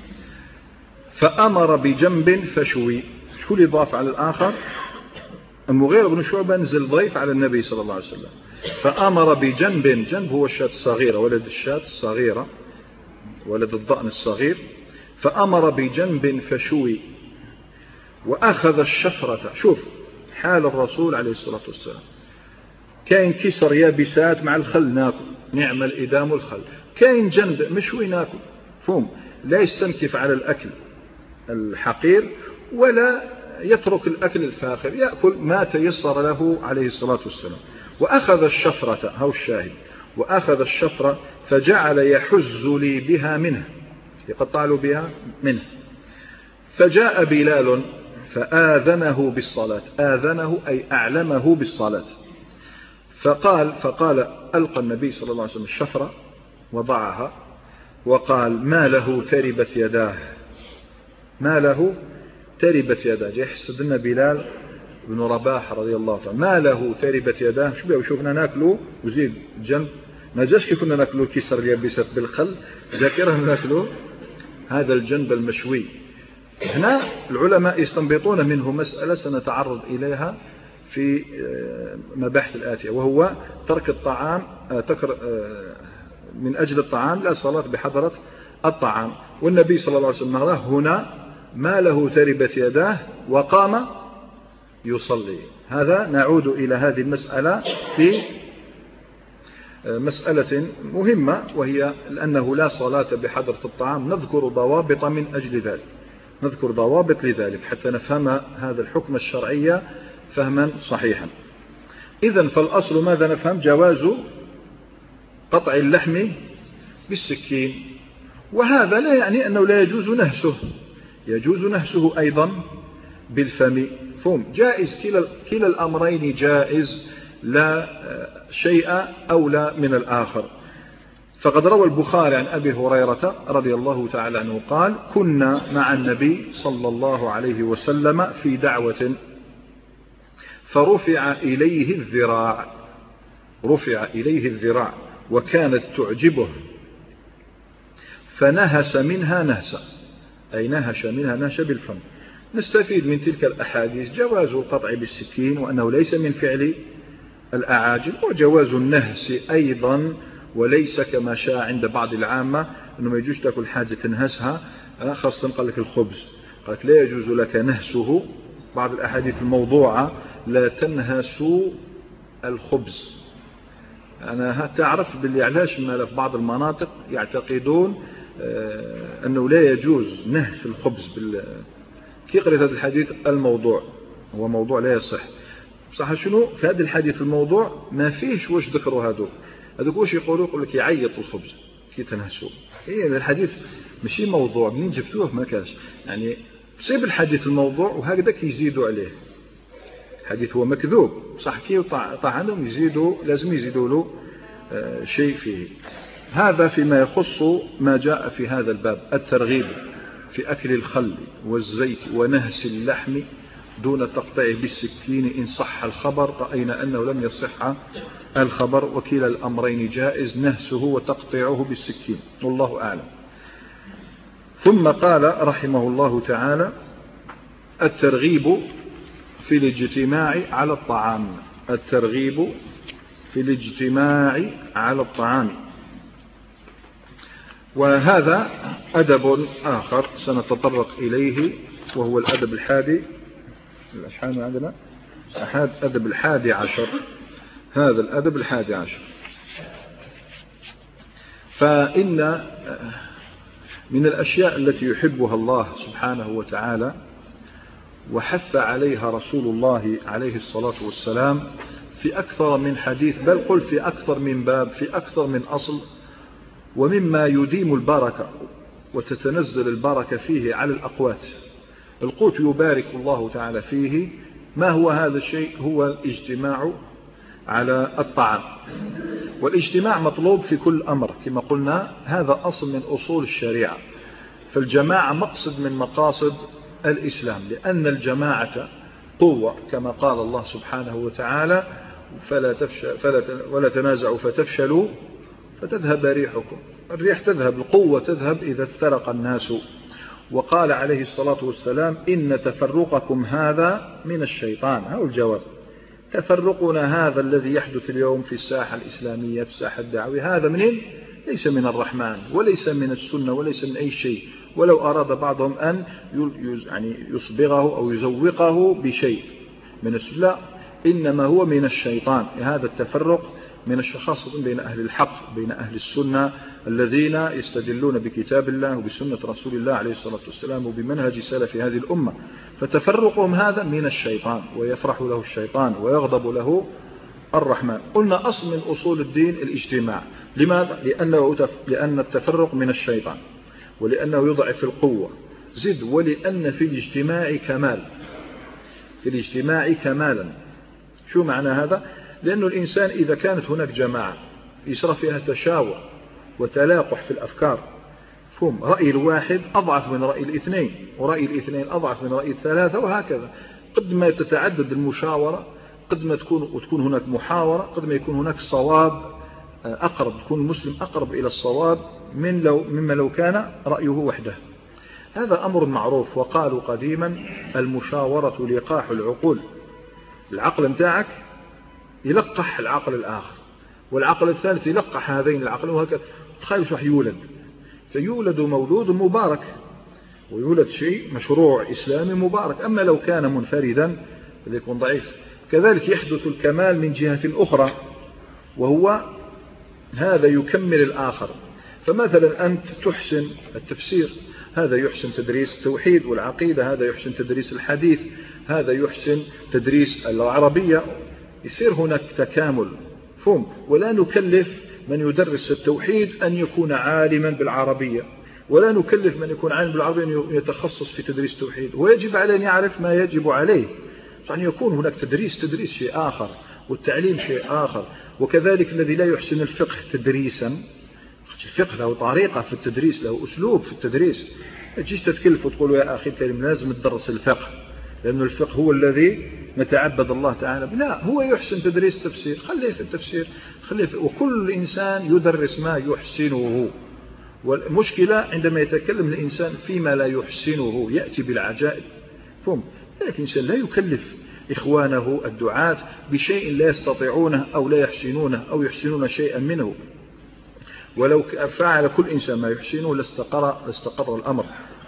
فأمر بجنب فشوي. شو اللي ضاف على الآخر؟ المغيرة بن شعبة نزل ضيف على النبي صلى الله عليه وسلم فأمر بجنب، جنب هو الشاة الصغيرة ولد الشاة الصغيرة ولد الضأن الصغير، فأمر بجنب فشوي وأخذ الشفرة. شوف حال الرسول عليه الصلاة والسلام، كاين كسر يابسات مع الخل ناكل نعم الإدام الخل، كاين جنب مشوي ناكل. فهم لا يستنكف على الأكل الحقير ولا يترك الأكل الفاخر، يأكل ما تيسر له عليه الصلاة والسلام. وأخذ الشفرة، هو الشاهد، وأخذ الشفرة فجعل يحز لي بها منه، يقطع له بها منه. فجاء بلال فآذنه بالصلاة، آذنه أي أعلمه بالصلاة. فقال فقال ألقى النبي صلى الله عليه وسلم الشفرة وضعها وقال ما له تربت يداه، ما له تربت يداه. جاء يحسد لنا بلال بن رباح رضي الله عنه، ما له تربت يداه. شو بيه وشوفنا ناكله وزيد جنب، ما جاش كي كنا ناكله الكسر اليابسات بالخل، ذاكره ناكله هذا الجنب المشوي. هنا العلماء يستنبطون منه مسألة سنتعرض إليها في مباحث الآتية، وهو ترك الطعام تكر من أجل الطعام لا صلاة بحضرة الطعام. والنبي صلى الله عليه وسلم هنا ما له تربت يداه وقام يصلي. هذا نعود إلى هذه المسألة في مسألة مهمة، وهي أنه لا صلاة بحضرة الطعام. نذكر ضوابط من أجل ذلك، نذكر ضوابط لذلك حتى نفهم هذا الحكم الشرعي فهما صحيحا. إذن فالأصل ماذا نفهم؟ جواز قطع اللحم بالسكين، وهذا لا يعني أنه لا يجوز نهسه، يجوز نهسه أيضا بالفم. فهم جائز، كلا, كلا الأمرين جائز، لا شيء أولى من الآخر. فقد روى البخاري عن أبي هريرة رضي الله تعالى عنه قال كنا مع النبي صلى الله عليه وسلم في دعوة فرفع إليه الذراع. رفع إليه الذراع وكانت تعجبه فنهس منها نهسا، أي نهش منها نهش بالفم. نستفيد من تلك الأحاديث جواز القطع بالسكين وأنه ليس من فعل الأعاجم، وجواز النهس أيضا، وليس كما شاء عند بعض العامة أنه ما يجوز تأكل حاجة تنهسها، خاصة قال لك الخبز، قال لك لا يجوز لك نهسه. بعض الأحاديث الموضوعة لا تنهس الخبز. أنا تعرف باللي علاش ما في بعض المناطق يعتقدون أنه لا يجوز نهس الخبز بال... كي قريت هذا الحديث الموضوع هو موضوع لا يصح. بصح شنو في هذا الحديث الموضوع ما فيهش واش ذكروا هذوك هذوك واش يقولوا، يقول لك يعيط الخبز كي تنهسوا. هي الحديث ماشي موضوع، منين جبتوه ما كاش، يعني بسبب الحديث الموضوع وهكذا كيزيدوا عليه. الحديث هو مكذوب صح، كي طعنهم يزيدوا لازم يزيدوا له آه شيء فيه. هذا فيما يخص ما جاء في هذا الباب، الترغيب في أكل الخل والزيت ونهس اللحم دون تقطيعه بالسكين إن صح الخبر. رأينا أنه لم يصح الخبر، وكلا الأمرين جائز، نهسه وتقطيعه بالسكين، والله أعلم. ثم قال رحمه الله تعالى: الترغيب في الاجتماع على الطعام. الترغيب في الاجتماع على الطعام، وهذا أدب آخر سنتطرق إليه، وهو الأدب الحادي الأشحان عندنا أحد أدب الحادي عشر. هذا الأدب الحادي عشر، فإن من الأشياء التي يحبها الله سبحانه وتعالى وحث عليها رسول الله عليه الصلاة والسلام في أكثر من حديث، بل قل في أكثر من باب، في أكثر من أصل، ومما يديم البركة وتتنزل البركة فيه على الأقوات. القوت يبارك الله تعالى فيه. ما هو هذا الشيء؟ هو الاجتماع على الطعام. والاجتماع مطلوب في كل أمر كما قلنا، هذا أصل من أصول الشريعة. فالجماعة مقصد من مقاصد الإسلام، لأن الجماعة قوة كما قال الله سبحانه وتعالى: فلا تفشل فلا ولا تنازعوا فتفشلوا فتذهب ريحكم. الريح تذهب، القوة تذهب إذا افترق الناس. وقال عليه الصلاة والسلام: إن تفرقكم هذا من الشيطان. هذا الجواب. تفرقنا هذا الذي يحدث اليوم في الساحة الإسلامية، في الساحة الدعوية، هذا منين؟ ليس من الرحمن وليس من السنة وليس من أي شيء، ولو أراد بعضهم أن يعني يصبغه أو يزوقه بشيء من السنة، إنما هو من الشيطان. هذا التفرق من الشخص بين أهل الحق، بين أهل السنة الذين يستدلون بكتاب الله وبسنة رسول الله عليه الصلاة والسلام وبمنهج سلف هذه الأمة. فتفرقهم هذا من الشيطان، ويفرح له الشيطان ويغضب له الرحمن. قلنا أصل من أصول الدين الاجتماع. لماذا؟ لأنه لأن التفرق من الشيطان، ولأنه يضعف القوة. زد ولأن في الاجتماع كمال، في الاجتماع كمالا. شو معنى هذا؟ لأن الإنسان إذا كانت هناك جماعة يصير فيها تشاور وتلاقح في الأفكار، فهم رأي الواحد أضعف من رأي الاثنين، ورأي الاثنين أضعف من رأي الثلاثة، وهكذا. قد ما تتعدد المشاورة، قد ما تكون وتكون هناك محاورة، قد ما يكون هناك صواب أقرب، يكون المسلم أقرب إلى الصواب من لو مما لو كان رأيه وحده. هذا أمر معروف. وقالوا قديما: المشاورة لقاح العقول. العقل متاعك يلقح العقل الآخر، والعقل الثالث يلقح هذين العقل، وهكذا. تخيل شو يولد، فيولد مولود مبارك، ويولد شيء مشروع إسلامي مبارك. أما لو كان منفردا يكون ضعيف. كذلك يحدث الكمال من جهة أخرى، وهو هذا يكمل الآخر. فمثلا أنت تحسن التفسير، هذا يحسن تدريس التوحيد والعقيدة، هذا يحسن تدريس الحديث، هذا يحسن تدريس العربية. يصير هناك تكامل، فهم. ولا نكلف من يدرس التوحيد أن يكون عالما بالعربية، ولا نكلف من يكون عالم بالعربية أن يتخصص في تدريس التوحيد، ويجب عليه أن يعرف ما يجب عليه. يعني يكون هناك تدريس تدريس شيء آخر، والتعليم شيء آخر. وكذلك الذي لا يحسن الفقه تدريسا، الفقه له طريقة في التدريس، له أسلوب في التدريس. ما تجيش تتكلف وتقول: يا أخي الكريم لازم تدرس الفقه، لأن الفقه هو الذي نتعبد الله تعالى. لا، هو يحسن تدريس التفسير، خليه في التفسير، خليه في، وكل إنسان يدرس ما يحسنه. والمشكلة عندما يتكلم الإنسان فيما لا يحسنه يأتي بالعجائب. فهم، لكن الإنسان لا يكلف إخوانه الدعاة بشيء لا يستطيعونه أو لا يحسنونه أو يحسنون شيئا منه. ولو فعل كل إنسان ما يحسنه لاستقر, لاستقر الأمر،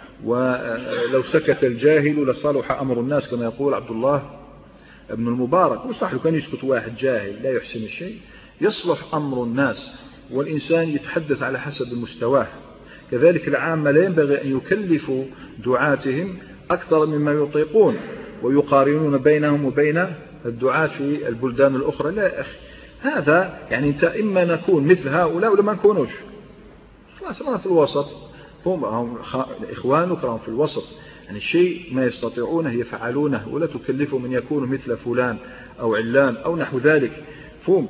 ولو سكت الجاهل لصلح أمر الناس كما يقول عبد الله ابن المبارك. وصح لو كان يسكت واحد جاهل لا يحسن الشيء يصلح أمر الناس، والإنسان يتحدث على حسب مستواه. كذلك العامة لا ينبغي أن يكلفوا دعاتهم أكثر مما يطيقون ويقارنون بينهم وبين الدعاة في البلدان الأخرى. لا يا أخي، هذا يعني أنت إما نكون مثل هؤلاء ولا ما نكونوش، خلاص رانا في الوسط. هم إخوانك راهم في الوسط، يعني شيء ما يستطيعونه يفعلونه، ولا تكلفوا من يكونوا مثل فلان أو علان أو نحو ذلك. فهم.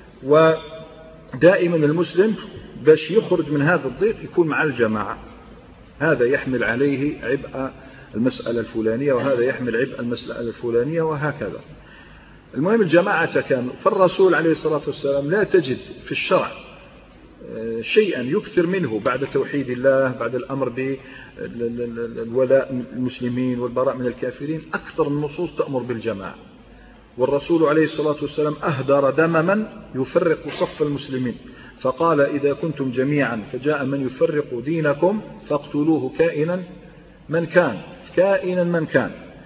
ودائما المسلم باش يخرج من هذا الضيق يكون مع الجماعة، هذا يحمل عليه عبء المسألة الفلانية وهذا يحمل عبء المسألة الفلانية وهكذا. المهم الجماعة كامل. فالرسول عليه الصلاة والسلام لا تجد في الشرع شيئا يكثر منه بعد توحيد الله، بعد الأمر بالولاء المسلمين والبراء من الكافرين، أكثر النصوص تأمر بالجماعة. والرسول عليه الصلاة والسلام أهدر دم من يفرق صف المسلمين، فقال إذا كنتم جميعا فجاء من يفرق دينكم فاقتلوه كائنا من كان، كائنا من كان.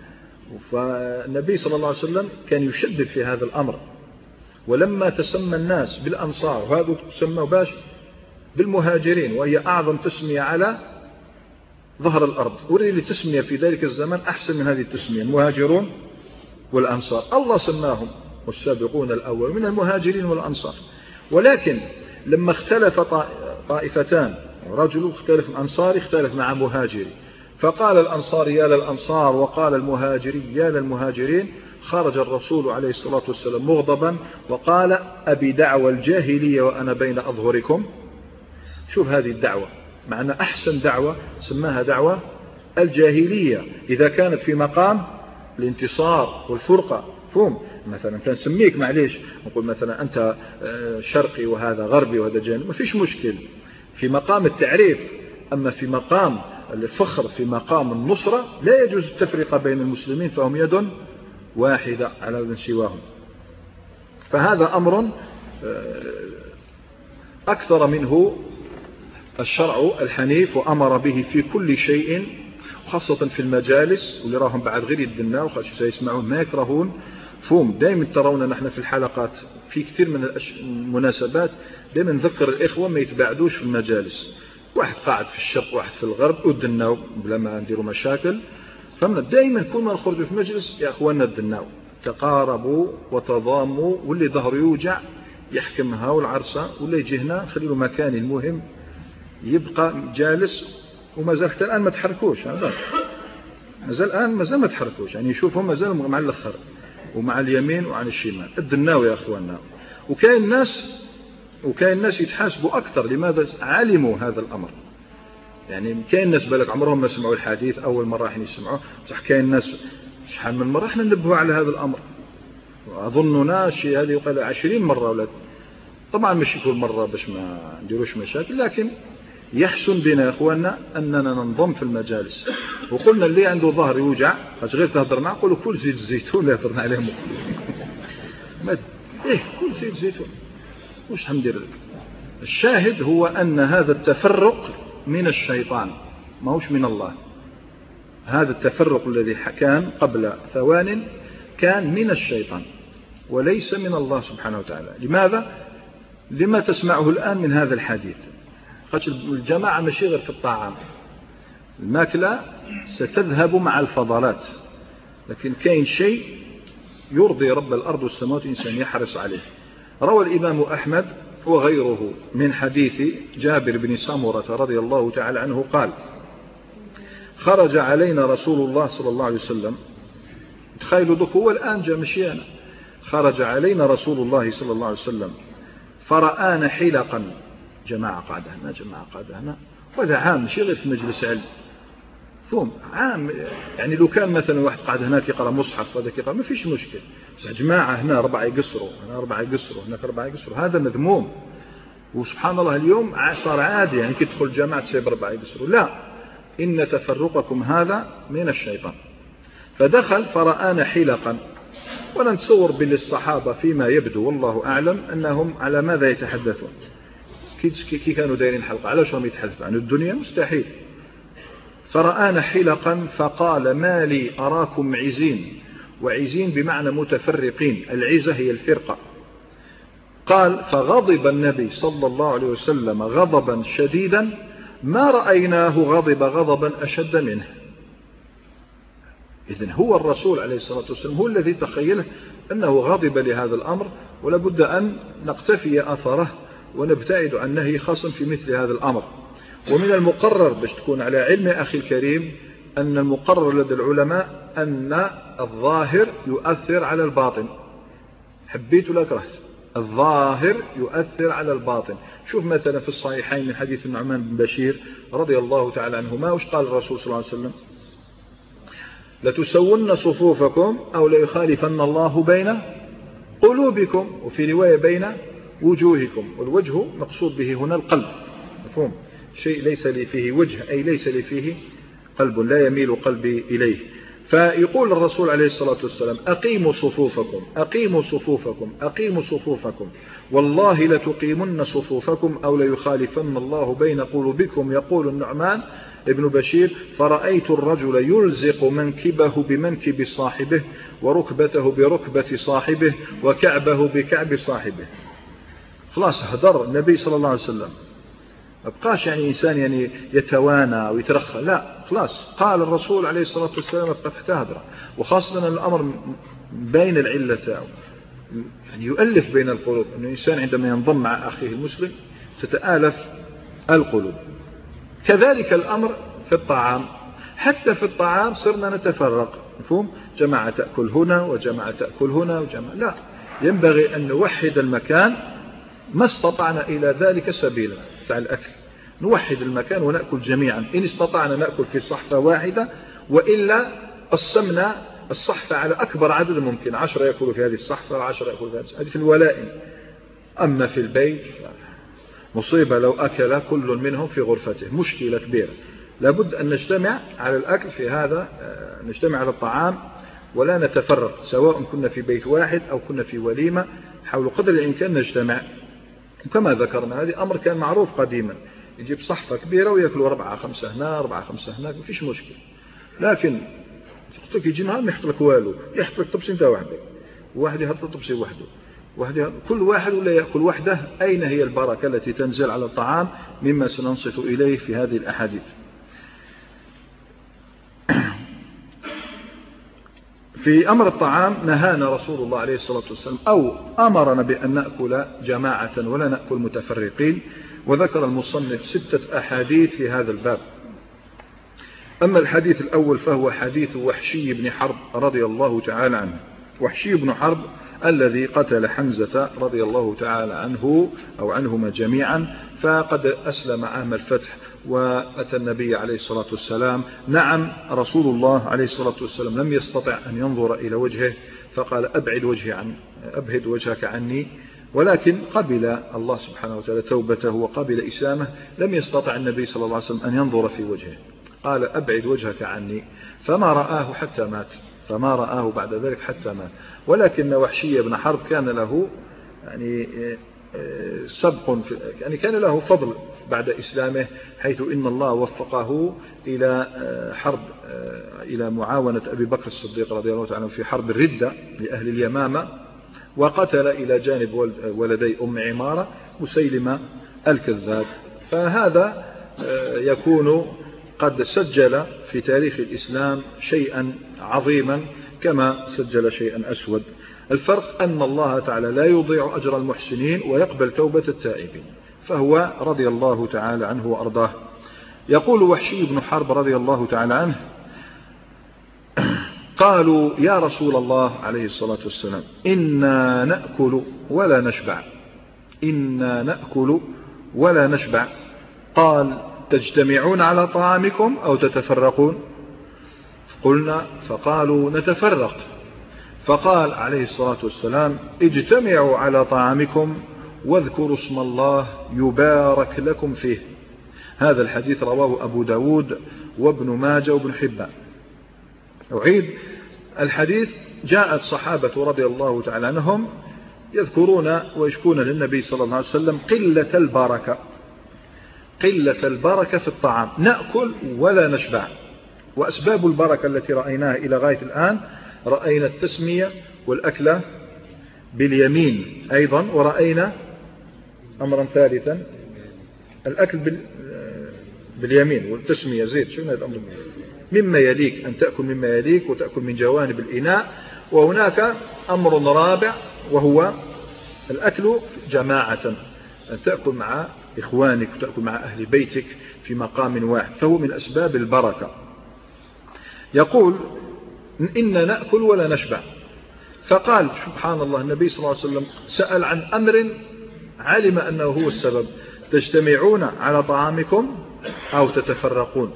فالنبي صلى الله عليه وسلم كان يشدد في هذا الأمر. ولما تسمى الناس بالأنصار، وهذا تسمى باش بالمهاجرين، وهي أعظم تسمية على ظهر الأرض، وريد التسمية في ذلك الزمن أحسن من هذه التسمية، المهاجرون والأنصار. الله سماهم والسابقون الأول من المهاجرين والأنصار. ولكن لما اختلف طائفتان، رجل اختلف أنصاري اختلف مع مهاجري، فقال الأنصار يا للأنصار وقال المهاجري يا للمهاجرين، خرج الرسول عليه الصلاة والسلام مغضبا وقال أبي دعوى الجاهلية وأنا بين أظهركم. شوف هذه الدعوة، معنى أحسن دعوة سماها دعوة الجاهلية إذا كانت في مقام الانتصار والفرقة. فهم، مثلا تنسميك معليش نقول مثلا أنت شرقي وهذا غربي وهذا جانب، ما فيش مشكل في مقام التعريف. أما في مقام الفخر، في مقام النصرة، لا يجوز التفرقة بين المسلمين، فهم يد واحدة على من سواهم. فهذا أمر أكثر منه الشرع الحنيف وأمر به في كل شيء، خاصة في المجالس، واللي راهم بعد غير يدنا وخاصة سيسمعون ما يكرهون. فهم دائما ترون نحن في الحلقات في كثير من المناسبات دائما نذكر الإخوة ما يتباعدوش في المجالس، واحد قاعد في الشرق واحد في الغرب ودناو بلا ما نديروا مشاكل. فمن دائما كل ما نخرجوا في مجلس يا أخواننا دناو تقاربوا وتضاموا، واللي ظهر يوجع يحكمها والعرسة، واللي يجي هنا نخلي له مكان المهم يبقى جالس. وما زال حتى الآن ما تحركوش، ما زال الآن ما زال ما تحركوش، يعني يشوفهم ما زالوا مع الأخر ومع اليمين وعن الشمال الدناو يا أخواننا. وكاين الناس وكاين الناس يتحاسبوا أكثر، لماذا؟ علموا هذا الأمر. يعني كاين الناس بالك عمرهم ما سمعوا الحديث، أول مرة راح يسمعوه، صح كاين الناس شحال من مرة احنا ننبهوا على هذا الأمر، أظننا شيء هذه يقال عشرين مرة ولا طبعا مش كل مرة باش ما نديروش مشاكل، لكن يحسن بنا يا أخواننا أننا ننضم في المجالس. وقلنا اللي عنده ظهر يوجع خاش غير تهضر معه قولوا كل زيت الزيتون اللي هضرنا عليهم إيه كل زيت الزيتون وش هندير لك. الشاهد هو أن هذا التفرق من الشيطان ما هوش من الله. هذا التفرق الذي كان قبل ثوان كان من الشيطان وليس من الله سبحانه وتعالى. لماذا؟ لما تسمعه الآن من هذا الحديث. الجماعة ماشي غير في الطعام، الماكلة ستذهب مع الفضلات، لكن كاين شيء يرضي رب الأرض والسماوات الإنسان يحرص عليه. روى الإمام أحمد وغيره من حديث جابر بن سمرة رضي الله تعالى عنه قال: خرج علينا رسول الله صلى الله عليه وسلم. تخيلوا ذوك هو الآن جاء مشيانا. خرج علينا رسول الله صلى الله عليه وسلم فرآنا حلقا، جماعة قاعدة هنا جماعة قاعدة هنا، وهذا عام ماشي غير في مجلس علم، فهم عام. يعني لو كان مثلا واحد قاعد هناك يقرأ مصحف وهذاك يقرأ ما فيش مشكل، بس جماعة هنا أربعة يقصروا هنا أربعة يقصروا هناك أربعة يقصروا، هذا مذموم. وسبحان الله اليوم صار عادي، يعني كي تدخل جامعة تسيب أربعة يقصروا، لا، إن تفرقكم هذا من الشيطان. فدخل فرآنا حلقا، ونتصور بالصحابة فيما يبدو والله أعلم أنهم على ماذا يتحدثون، كي كانوا دايرين حلقة على شو يتحدثوا عن الدنيا؟ مستحيل. فرآنا حلقا فقال ما لي أراكم عزين، وعزين بمعنى متفرقين، العزة هي الفرقة. قال فغضب النبي صلى الله عليه وسلم غضبا شديدا ما رأيناه غضب غضبا أشد منه. إذن هو الرسول عليه الصلاة والسلام هو الذي تخيله أنه غضب لهذا الأمر، ولا بد أن نقتفي أثره ونبتعد عن نهي خاصا في مثل هذا الأمر. ومن المقرر باش تكون على علم أخي الكريم أن المقرر لدى العلماء أن الظاهر يؤثر على الباطن، حبيت ولا كرهت، الظاهر يؤثر على الباطن. شوف مثلا في الصحيحين من حديث النعمان بن بشير رضي الله تعالى عنهما، وش قال الرسول صلى الله عليه وسلم؟ لتسون صفوفكم أو ليخالفن الله بين قلوبكم، وفي رواية بين وجوهكم، والوجه مقصود به هنا القلب، مفهوم؟ شيء ليس لي فيه وجه أي ليس لي فيه قلب، لا يميل قلبي إليه. فيقول الرسول عليه الصلاة والسلام أقيموا صفوفكم أقيموا صفوفكم أقيموا صفوفكم والله لتقيمن صفوفكم أو ليخالفن الله بين قلوبكم. يقول النعمان ابن بشير فرأيت الرجل يلزق منكبه بمنكب صاحبه وركبته بركبة صاحبه وكعبه بكعب صاحبه. خلاص هدر النبي صلى الله عليه وسلم، ما بقاش يعني إنسان يعني يتوانى ويترخى، لا، خلاص قال الرسول عليه الصلاة والسلام بقى تهدر. وخاصة الأمر بين العلة يعني يؤلف بين القلوب، أن الإنسان عندما ينضم مع أخيه المسلم تتآلف القلوب. كذلك الأمر في الطعام، حتى في الطعام صرنا نتفرق، مفهوم؟ جماعة تأكل هنا وجماعة تأكل هنا وجماعة، لا، ينبغي أن نوحد المكان ما استطعنا إلى ذلك سبيلا. تاع الأكل نوحد المكان ونأكل جميعا، إن استطعنا نأكل في صحفة واحدة، وإلا قسمنا الصحفة على أكبر عدد ممكن، عشرة يأكلوا في هذه الصحفة وعشرة يأكلوا في هذه، هذه في الولائم. أما في البيت مصيبة لو أكل كل منهم في غرفته، مشكلة كبيرة. لابد أن نجتمع على الأكل في هذا، نجتمع على الطعام ولا نتفرق، سواء كنا في بيت واحد أو كنا في وليمة، حول قدر الإمكان نجتمع. كما ذكرنا هذا أمر كان معروف قديما، يجيب صحفة كبيرة ويأكلوا أربعة خمسة هنا أربعة خمسة هناك، ما فيش مشكل. لكن تقولك يجي نهار ما يحط لك والو، يحط لك طبسي انت وحدك، واحد يحط طبسي وحده، واحد كل واحد ولا يأكل وحده. أين هي البركة التي تنزل على الطعام مما سننصت إليه في هذه الأحاديث؟ في أمر الطعام نهانا رسول الله عليه الصلاة والسلام، أو أمرنا بأن نأكل جماعة ولا نأكل متفرقين، وذكر المصنف ستة أحاديث في هذا الباب. أما الحديث الأول فهو حديث وحشي بن حرب رضي الله تعالى عنه. وحشي بن حرب الذي قتل حمزة رضي الله تعالى عنه أو عنهما جميعا، فقد أسلم عام الفتح وأتى النبي عليه الصلاة والسلام. نعم رسول الله عليه الصلاة والسلام لم يستطع أن ينظر إلى وجهه، فقال أبعد وجهي عن أبهد وجهك عني، ولكن قبل الله سبحانه وتعالى توبته وقبل إسلامه. لم يستطع النبي صلى الله عليه وسلم أن ينظر في وجهه، قال أبعد وجهك عني، فما رآه حتى مات، فما رآه بعد ذلك حتى مات. ولكن وحشي بن حرب كان له يعني سبق، يعني كان له فضل بعد إسلامه، حيث إن الله وفقه إلى حرب إلى معاونة أبي بكر الصديق رضي الله عنه في حرب الردة لأهل اليمامة، وقتل إلى جانب ولدي أم عمارة مسيلمة الكذاب. فهذا يكون قد سجل في تاريخ الإسلام شيئا عظيما كما سجل شيئا أسود. الفرق أن الله تعالى لا يضيع أجر المحسنين ويقبل توبة التائبين، فهو رضي الله تعالى عنه وأرضاه. يقول وحشي بن حرب رضي الله تعالى عنه قالوا يا رسول الله عليه الصلاة والسلام إنا نأكل ولا نشبع، إنا نأكل ولا نشبع. قال تجتمعون على طعامكم أو تتفرقون؟ قلنا فقالوا نتفرق، فقال عليه الصلاة والسلام اجتمعوا على طعامكم واذكروا اسم الله يبارك لكم فيه. هذا الحديث رواه أبو داود وابن ماجه وابن حبان. أعيد الحديث: جاءت صحابة رضي الله تعالى عنهم يذكرون ويشكون للنبي صلى الله عليه وسلم قلة البركة، قلة البركة في الطعام، نأكل ولا نشبع. وأسباب البركة التي رأيناها إلى غاية الآن: رأينا التسمية والأكل باليمين أيضا، ورأينا أمرا ثالثا الأكل باليمين والتسمية. زيد شو هذا الأمر؟ مما يليك، أن تأكل مما يليك وتأكل من جوانب الإناء. وهناك أمر رابع وهو الأكل جماعة، أن تأكل مع إخوانك وتأكل مع أهل بيتك في مقام واحد، فهو من أسباب البركة. يقول إننا نأكل ولا نشبع. فقال سبحان الله النبي صلى الله عليه وسلم سأل عن أمر علم أنه هو السبب: تجتمعون على طعامكم أو تتفرقون.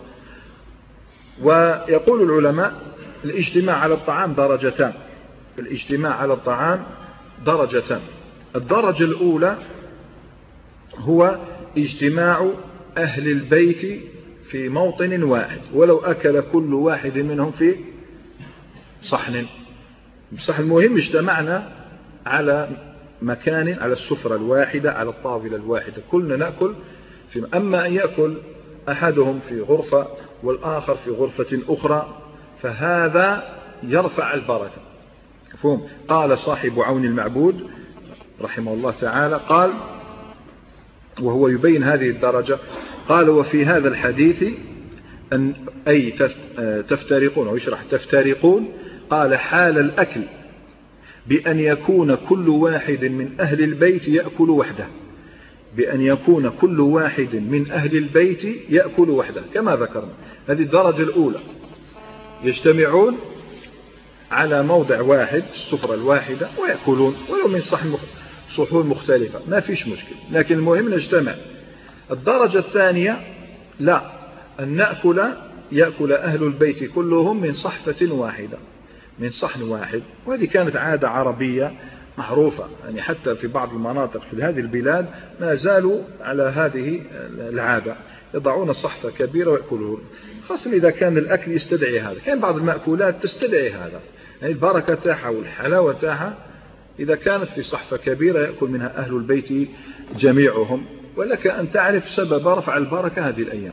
ويقول العلماء الاجتماع على الطعام درجتان، الاجتماع على الطعام درجتان. الدرجة الأولى هو اجتماع أهل البيت في موطن واحد، ولو أكل كل واحد منهم في صحن. صح، المهم اجتمعنا على مكان، على السفرة الواحدة، على الطاولة الواحدة، كلنا نأكل في. أما أن يأكل أحدهم في غرفة والآخر في غرفة أخرى فهذا يرفع البركة. مفهوم؟ قال صاحب عون المعبود رحمه الله تعالى، قال وهو يبين هذه الدرجة، قال: وفي هذا الحديث أن أي تفترقون، ويشرح تفترقون، قال: حال الأكل بأن يكون كل واحد من أهل البيت يأكل وحده، بأن يكون كل واحد من أهل البيت يأكل وحده كما ذكرنا. هذه الدرجة الأولى، يجتمعون على موضع واحد، السفرة الواحدة، ويأكلون ولو من صحن صحون مختلفة، ما فيش مشكلة، لكن المهم نجتمع. الدرجة الثانية لا، أن نأكل يأكل أهل البيت كلهم من صحفة واحدة، من صحن واحد. وهذه كانت عادة عربية معروفة، يعني حتى في بعض المناطق في هذه البلاد ما زالوا على هذه العادة، يضعون صحفة كبيرة ويأكلون، خاصة إذا كان الأكل يستدعي هذا. كان بعض المأكولات تستدعي هذا، يعني البركة تاعها والحلاوة تاعها إذا كانت في صحفة كبيرة يأكل منها أهل البيت جميعهم. ولك أن تعرف سبب رفع البركة هذه الأيام.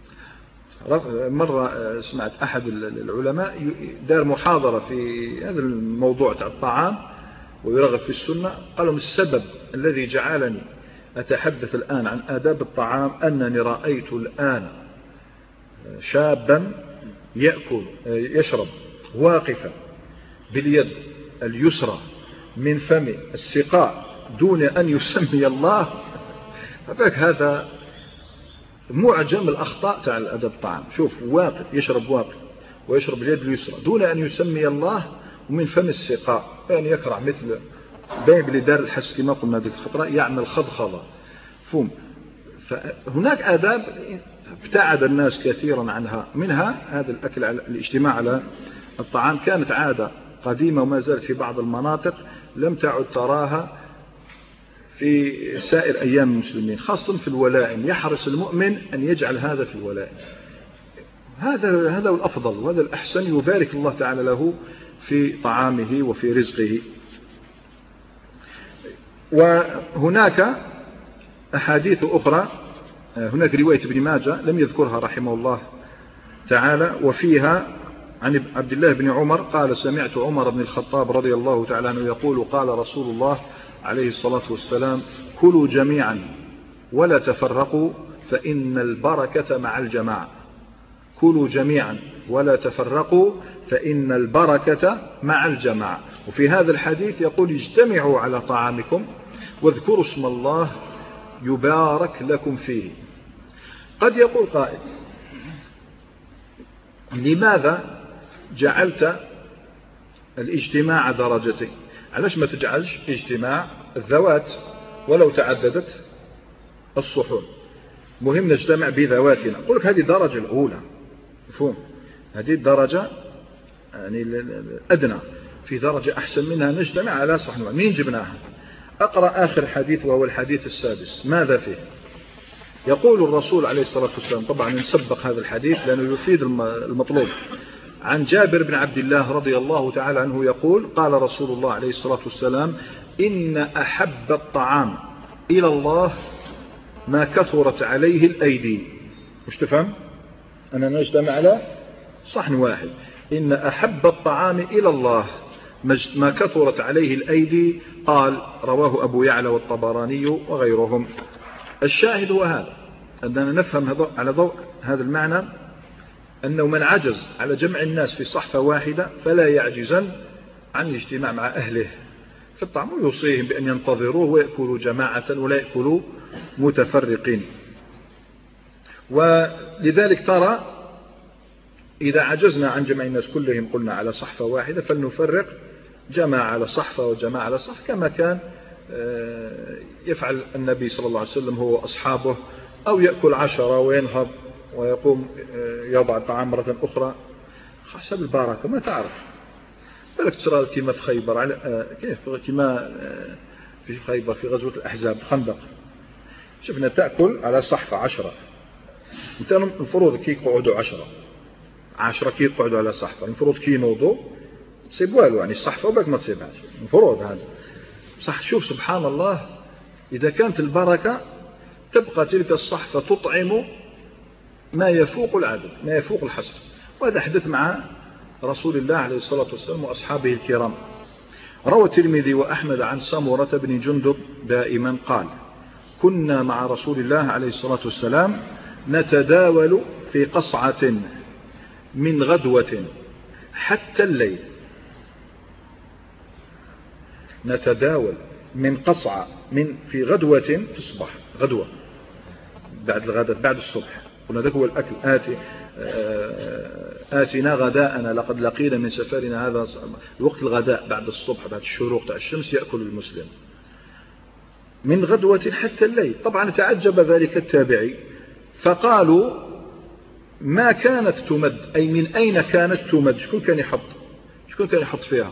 مرة سمعت أحد العلماء دار محاضرة في هذا الموضوع تاع الطعام ويرغب في السنة، قالوا: السبب الذي جعلني أتحدث الآن عن آداب الطعام أنني رأيت الآن شابا يأكل يشرب واقفا باليد اليسرى من فم السقاء دون أن يسمي الله. فذاك هذا معجم الأخطاء تاع الأدب الطعام. شوف، واقف يشرب واقف ويشرب اليد اليسرى دون أن يسمي الله، ومن فم السقاء، يعني يكرع مثل باين بلي دار الحس كما قلنا ذيك الخطرة، يعمل خضخضة. فهم. فهناك آداب ابتعد الناس كثيرا عنها، منها هذا الأكل على الاجتماع على الطعام. كانت عادة قديمة وما زالت في بعض المناطق لم تعد تراها في سائر أيام المسلمين، خاصة في الولائم. يحرص المؤمن أن يجعل هذا في الولائم، هذا هذا الأفضل وهذا الأحسن، يبارك الله تعالى له في طعامه وفي رزقه. وهناك أحاديث أخرى، هناك رواية ابن ماجه لم يذكرها رحمه الله تعالى، وفيها عن عبد الله بن عمر قال: سمعت عمر بن الخطاب رضي الله تعالى عنه يقول: قال رسول الله عليه الصلاة والسلام: كلوا جميعا ولا تفرقوا فإن البركة مع الجماعة. كلوا جميعا ولا تفرقوا فإن البركة مع الجماعة. وفي هذا الحديث يقول: اجتمعوا على طعامكم واذكروا اسم الله يبارك لكم فيه. قد يقول قائل: لماذا جعلت الاجتماع درجتين؟ علاش ما تجعلش اجتماع الذوات ولو تعددت الصحون؟ مهم نجتمع بذواتنا. أقول لك هذه الدرجة الأولى، مفهوم؟ هذه الدرجة يعني الأدنى في درجة أحسن منها نجتمع على صحن واحد. مين جبناها؟ أقرأ آخر حديث وهو الحديث السادس. ماذا فيه؟ يقول الرسول عليه الصلاة والسلام، طبعا نسبق هذا الحديث لأنه يفيد المطلوب، عن جابر بن عبد الله رضي الله تعالى عنه يقول: قال رسول الله عليه الصلاة والسلام: إن أحب الطعام إلى الله ما كثرت عليه الأيدي. مش تفهم؟ أنا نجتمع على صحن واحد. إن أحب الطعام إلى الله ما كثرت عليه الأيدي. قال: رواه أبو يعلى والطبراني وغيرهم. الشاهد هو هذا، أننا نفهم على ضوء هذا المعنى أنه من عجز على جمع الناس في صحفة واحدة فلا يعجزن عن الاجتماع مع أهله في الطعام، ويوصيهم بأن ينتظروه ويأكلوا جماعة ولا يأكلوا متفرقين. ولذلك ترى إذا عجزنا عن جمع الناس كلهم قلنا على صحفة واحدة فلنفرق جماعة على صحفة وجماعة على صحفة، كما كان يفعل النبي صلى الله عليه وسلم هو وأصحابه، أو يأكل عشرة وينهض ويقوم يضع الطعام مرة أخرى حسب البركة. ما تعرف بالك ترى كما في خيبر على كيف كما في خيبر في غزوة الأحزاب الخندق، شفنا تأكل على صحفة عشرة، انت المفروض كي يقعدوا عشرة عشرة كي يقعدوا على صحفة، المفروض كي ينوضوا تصيب والو يعني الصحفة وباك ما تصيبهاش، المفروض هذا صح. شوف سبحان الله، إذا كانت البركة تبقى تلك الصحفة تطعم ما يفوق العدد ما يفوق الحصر. وهذا حدث مع رسول الله عليه الصلاة والسلام وأصحابه الكرام. روى الترمذي وأحمد عن سمرة بن جندب دائما قال: كنا مع رسول الله عليه الصلاة والسلام نتداول في قصعة من غدوة حتى الليل. نتداول من قصعة من في غدوة في الصباح، غدوة بعد الغداء بعد الصبح، قلنا ذاك هو الأكل. آتي آتنا غداءنا لقد لقينا من سفرنا هذا. وقت الغداء بعد الصبح بعد الشروق تاع الشمس يأكل المسلم من غدوة حتى الليل. طبعا تعجب ذلك التابعي فقالوا: ما كانت تمد، أي من أين كانت تمد؟ شكون كان يحط شكون كان يحط فيها؟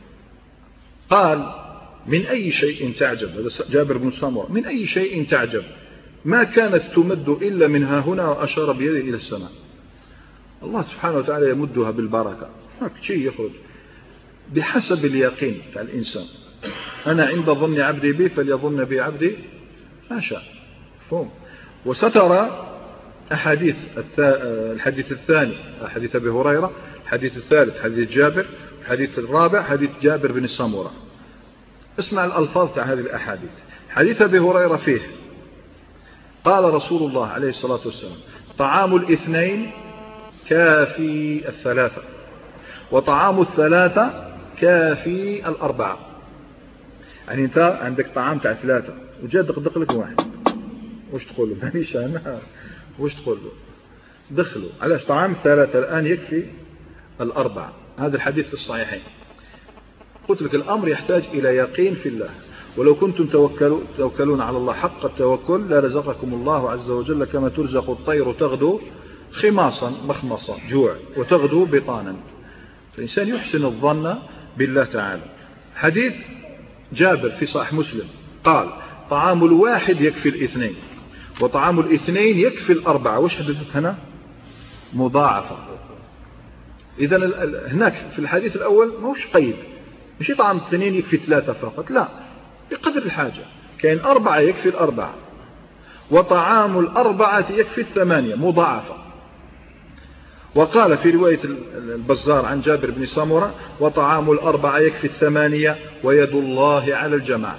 قال: من أي شيء تعجب. هذا جابر بن سمرة. من أي شيء تعجب؟ ما كانت تمد إلا منها هنا، وأشار بيده إلى السماء. الله سبحانه وتعالى يمدها بالبركة، ما شيء يخرج بحسب اليقين تاع الإنسان. أنا عند ظن عبدي بي فليظن بي عبدي ما شاء. فهم. وسترى أحاديث الحديث الثاني حديث أبي هريرة، الحديث الثالث حديث جابر، الحديث الرابع حديث جابر بن سمرة. اسمع الألفاظ تاع هذه الأحاديث. حديث أبي هريرة فيه: قال رسول الله عليه الصلاة والسلام: طعام الاثنين كافي الثلاثة، وطعام الثلاثة كافي الأربعة. يعني أنت عندك طعام تاع ثلاثة وجاء دقدق لك واحد، وش تقول له؟ مانيش أنا، وش تقول له؟ دخلوا علاش طعام الثلاثة الآن يكفي الأربعة. هذا الحديث في الصحيحين. قلت لك الأمر يحتاج إلى يقين في الله، ولو كنتم توكلون على الله حق التوكل لرزقكم الله عز وجل كما ترزق الطير تغدو خماصا مخمصا جوع وتغدو بطانا. فالإنسان يحسن الظن بالله تعالى. حديث جابر في صحيح مسلم قال: طعام الواحد يكفي الاثنين، وطعام الاثنين يكفي الأربعة. وش حدثت هنا؟ مضاعفة. إذن هناك في الحديث الأول ما هوش قيد، مش طعام الاثنين يكفي ثلاثة فقط، لا، بقدر الحاجة. كاين أربعة يكفي الأربعة، وطعام الأربعة يكفي الثمانية، مضاعفة. وقال في رواية البزار عن جابر بن سمرة: وطعام الأربعة يكفي الثمانية، ويد الله على الجماعة.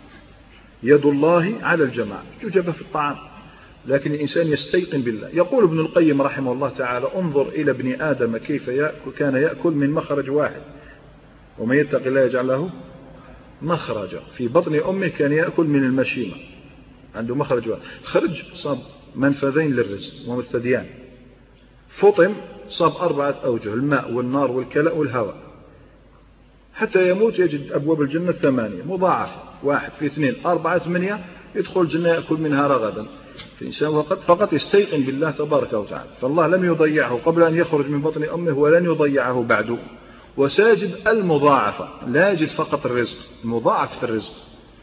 يد الله على الجماعة يوجب في الطعام، لكن الإنسان يستيقن بالله. يقول ابن القيم رحمه الله تعالى: انظر إلى ابن آدم كيف يأكل، كان يأكل من مخرج واحد، ومن يتق الله يجعل له مخرجا. في بطن أمه كان يأكل من المشيمة، عنده مخرج واحد. خرج صاب منفذين للرزق ومستديان، فطم صاب أربعة أوجه: الماء والنار والكلاء والهواء، حتى يموت يجد أبواب الجنة ثمانية مضاعفة، واحد في اثنين أربعة ثمانية، يدخل الجنة يأكل منها رغدا. فالإنسان فقط, فقط يستيقن بالله تبارك وتعالى، فالله لم يضيعه قبل أن يخرج من بطن أمه ولن يضيعه بعد. وسيجد المضاعفة، لا يجد فقط الرزق، مضاعفة الرزق.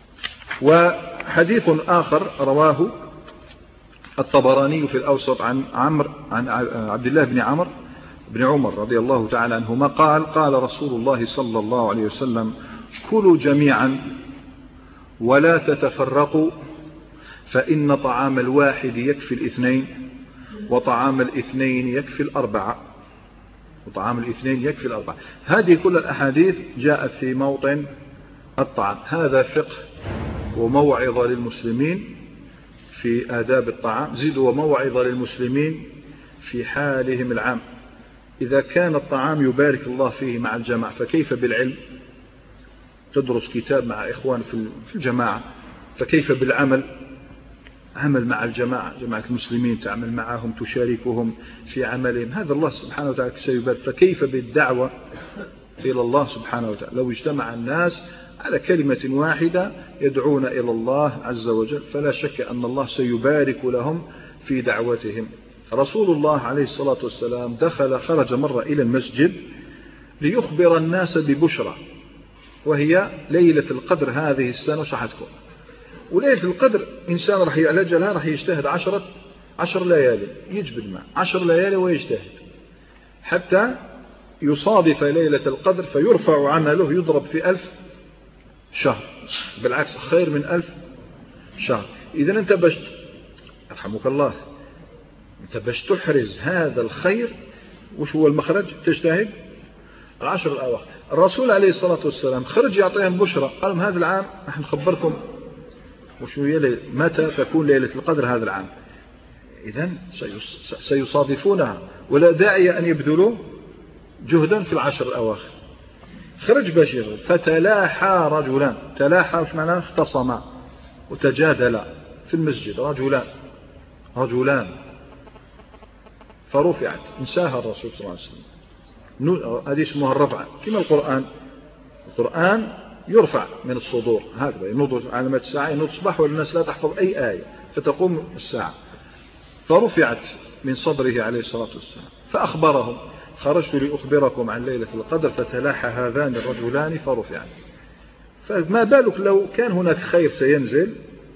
وحديث آخر رواه الطبراني في الأوسط عن عمرو عن عبد الله بن عمرو بن عمر رضي الله تعالى عنهما قال قال رسول الله صلى الله عليه وسلم: كلوا جميعا ولا تتفرقوا، فإن طعام الواحد يكفي الاثنين، وطعام الاثنين يكفي الأربعة، وطعام الاثنين يكفي الأربعة. هذه كل الأحاديث جاءت في موطن الطعام. هذا فقه وموعظة للمسلمين في آداب الطعام، زد وموعظة للمسلمين في حالهم العام. إذا كان الطعام يبارك الله فيه مع الجماعة، فكيف بالعلم؟ تدرس كتاب مع إخوان في الجماعة، فكيف بالعمل؟ عمل مع الجماعة، جماعة المسلمين، تعمل معهم، تشاركهم في عملهم، هذا الله سبحانه وتعالى سيبارك. فكيف بالدعوة إلى الله سبحانه وتعالى؟ لو اجتمع الناس على كلمة واحدة يدعون إلى الله عز وجل، فلا شك أن الله سيبارك لهم في دعوتهم. رسول الله عليه الصلاة والسلام دخل خرج مرة إلى المسجد ليخبر الناس ببشرى، وهي ليلة القدر هذه السنة صحتكم. وليلة القدر إنسان رح يأجلها، رح يجتهد عشرة عشر ليالي، يجبد معه عشر ليالي ويجتهد حتى يصادف ليلة القدر فيرفع عمله يضرب في ألف شهر، بالعكس خير من ألف شهر. إذن أنت باش رحمك الله، أنت باش تحرز هذا الخير، وش هو المخرج؟ تجتهد العشر الأواخر. الرسول عليه الصلاة والسلام خرج يعطيهم بشرى، قال لهم هذا العام نحن نخبركم وشو هي متى تكون ليلة القدر هذا العام. إذن سيصادفونها، ولا داعي أن يبذلوا جهدا في العشر الأواخر. خرج باش يغرب، فتلاحى رجلان، تلاحى وش معناه؟ اختصما وتجادلا في المسجد، رجلان رجلان فرفعت، انساها الرسول صلى الله عليه وسلم. هذه اسمها الرفعة، كما القرآن، القرآن يرفع من الصدور هكذا، ينوض علامات الساعة، ينوض الصباح والناس لا تحفظ أي آية فتقوم الساعة، فرفعت من صدره عليه الصلاة والسلام. فأخبرهم: خرجت لأخبركم عن ليلة القدر، فتلاحى هذان الرجلان فرفعت. فما بالك لو كان هناك خير سينزل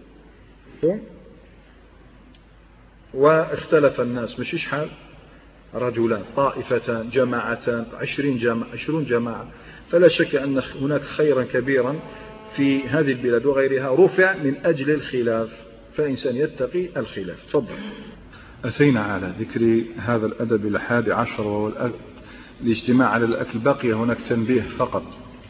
واختلف الناس، مش شحال رجلان، طائفتان، جماعتان، عشرين جماعة، عشرون جماعة، فلا شك أن هناك خيرا كبيرا في هذه البلاد وغيرها رفع من أجل الخلاف، فالإنسان يتقي الخلاف. تفضل. أتينا على ذكر هذا الأدب الحادي عشر وهو الاجتماع على الأكل. بقي هناك تنبيه فقط،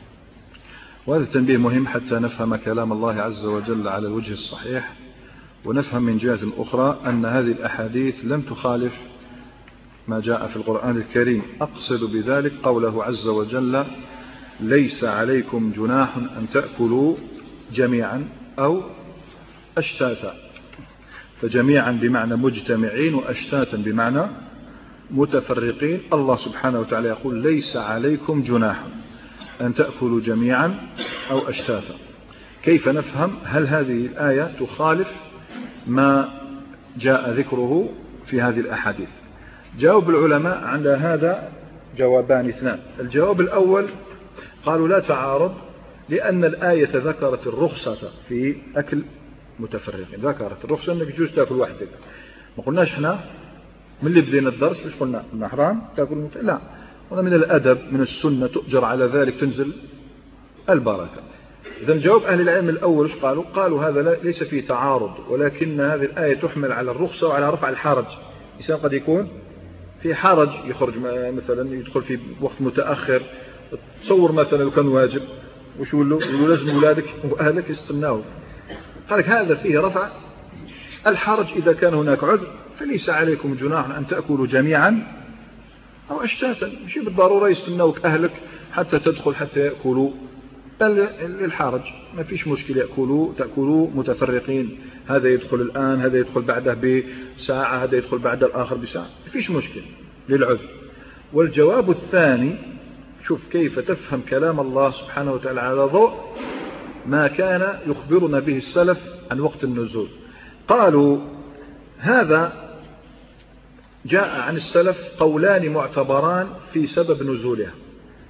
وهذا التنبيه مهم حتى نفهم كلام الله عز وجل على الوجه الصحيح، ونفهم من جهة أخرى أن هذه الأحاديث لم تخالف ما جاء في القرآن الكريم. أقصد بذلك قوله عز وجل: ليس عليكم جناح أن تأكلوا جميعا أو أشتاتا. فجميعا بمعنى مجتمعين، وأشتاتا بمعنى متفرقين. الله سبحانه وتعالى يقول: ليس عليكم جناح أن تأكلوا جميعا أو أشتاتا. كيف نفهم؟ هل هذه الآية تخالف ما جاء ذكره في هذه الأحاديث؟ جاوب العلماء عند هذا جوابان اثنان. الجواب الأول قالوا لا تعارض، لأن الآية ذكرت الرخصة في أكل متفرقين، ذكرت الرخصة أنك يجوز تأكل وحدك. ما قلناش احنا من اللي بدينا الدرس مش قلنا قلنا حرام تأكل مت... لا، قلنا من الأدب من السنة تؤجر على ذلك تنزل البركة. إذا جواب أهل العلم الأول ايش قالوا؟ قالوا هذا ليس فيه تعارض، ولكن هذه الآية تحمل على الرخصة وعلى رفع الحرج. الإنسان قد يكون في حرج، يخرج مثلا يدخل في وقت متأخر، تصور مثلا لو كان واجب وش يقول له؟ يقول له لازم أولادك وأهلك يستناوا. قال لك هذا فيه رفع الحرج. إذا كان هناك عذر فليس عليكم جناح أن تأكلوا جميعا أو أشتاتا، مش بالضرورة يستناوك أهلك حتى تدخل حتى يأكلوا، بل للحرج ما فيش مشكلة، يأكلوا تأكلوا متفرقين، هذا يدخل الآن، هذا يدخل بعده بساعة، هذا يدخل بعد الآخر بساعة، ما فيش مشكلة للعذر. والجواب الثاني، شوف كيف تفهم كلام الله سبحانه وتعالى على ضوء ما كان يخبرنا به السلف عن وقت النزول. قالوا هذا جاء عن السلف قولان معتبران في سبب نزولها.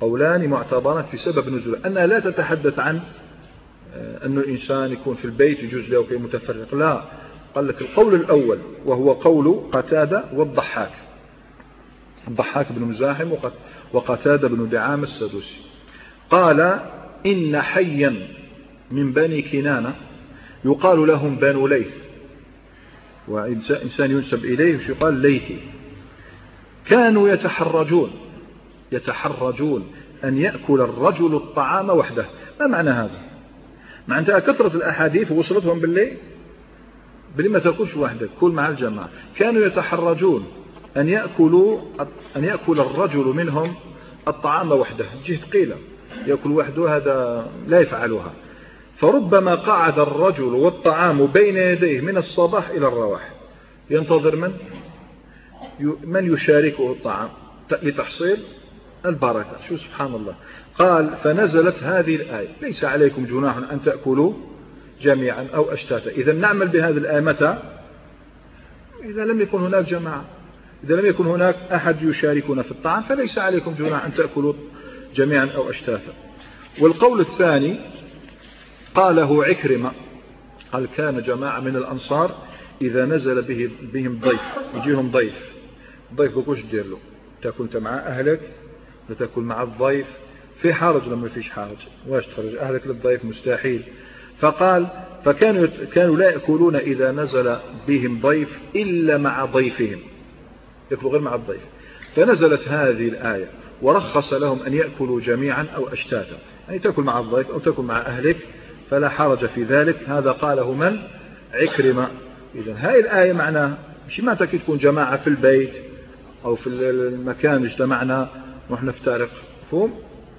قولان معتبران في سبب نزول، أنها لا تتحدث عن أن الإنسان يكون في البيت يجوز له كي متفرق، لا، قال لك القول الأول وهو قول قتادة والضحاك، الضحاك بن مزاحم وقتادة بن دعامة السدوسي، قال إن حيا من بني كنانة يقال لهم بنو ليث، وإنسان ينسب إليه يقال ليثي، كانوا يتحرجون يتحرجون أن يأكل الرجل الطعام وحده. ما معنى هذا؟ معناتها كثرة الأحاديث وصلتهم بالليل باللي ما تأكلش وحدك، كل مع الجماعة. كانوا يتحرجون أن يأكلوا أن يأكل الرجل منهم الطعام وحده، جهة ثقيلة، يأكل وحده هذا لا يفعلها. فربما قعد الرجل والطعام بين يديه من الصباح إلى الرواح ينتظر من من يشاركه الطعام لتحصيل البركة. شو سبحان الله. قال فنزلت هذه الآية ليس عليكم جناح أن تأكلوا جميعا أو أشتاتا. إذا نعمل بهذه الآية متى؟ إذا لم يكن هناك جماعة، إذا لم يكن هناك أحد يشاركنا في الطعام فليس عليكم جناح أن تأكلوا جميعا أو أشتاتا. والقول الثاني قاله عكرمة، قال كان جماعة من الأنصار إذا نزل به بهم ضيف، يجيهم ضيف، ضيف بكوش دير له، تأكل أنت مع أهلك وتأكل مع الضيف، في حرج لما فيش حرج، واش تخرج أهلك للضيف؟ مستحيل. فقال فكانوا كانوا لا يأكلون إذا نزل بهم ضيف إلا مع ضيفهم، يأكلوا غير مع الضيف. فنزلت هذه الآية ورخص لهم أن يأكلوا جميعا أو أشتاتا، يعني تأكل مع الضيف أو تأكل مع أهلك فلا حرج في ذلك. هذا قاله من؟ عكرمة. إذن هاي الآية معناها مش ما تكي تكون جماعة في البيت أو في المكان اجتمعنا ونحن نفترق، مفهوم؟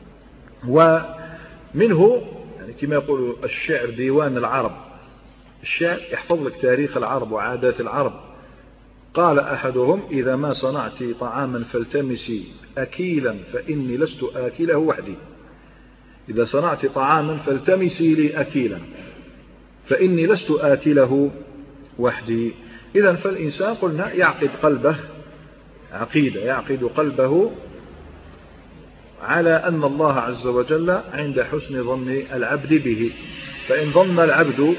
ومنه يعني كما يقول الشعر ديوان العرب، الشعر يحفظ لك تاريخ العرب وعادات العرب. قال أحدهم إذا ما صنعت طعاما فالتمسي أكيلا فإني لست آكله وحدي، إذا صنعت طعاما فالتمسي لي أكيلا فإني لست آكله وحدي. إذن فالإنسان قلنا يعقد قلبه عقيدة، يعقد قلبه على أن الله عز وجل عند حسن ظن العبد به. فإن ظن العبد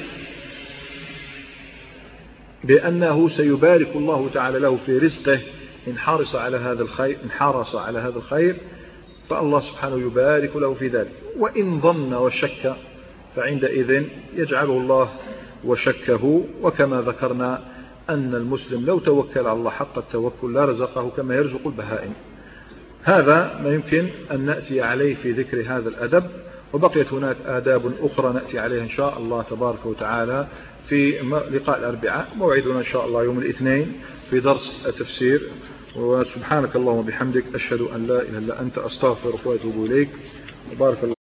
بأنه سيبارك الله تعالى له في رزقه إن حرص على هذا الخير إن حرص على هذا الخير فالله سبحانه يبارك له في ذلك. وإن ظن وشك فعندئذ يجعله الله وشكه. وكما ذكرنا أن المسلم لو توكل على الله حق التوكل لا رزقه كما يرزق البهائم. هذا ما يمكن أن نأتي عليه في ذكر هذا الأدب، وبقيت هناك آداب أخرى نأتي عليها إن شاء الله تبارك وتعالى في لقاء الأربعاء. موعدنا إن شاء الله يوم الاثنين في درس التفسير. وسبحانك اللهم وبحمدك أشهد أن لا إله إلا أنت أستغفرك وأتوب إليك. بارك الله.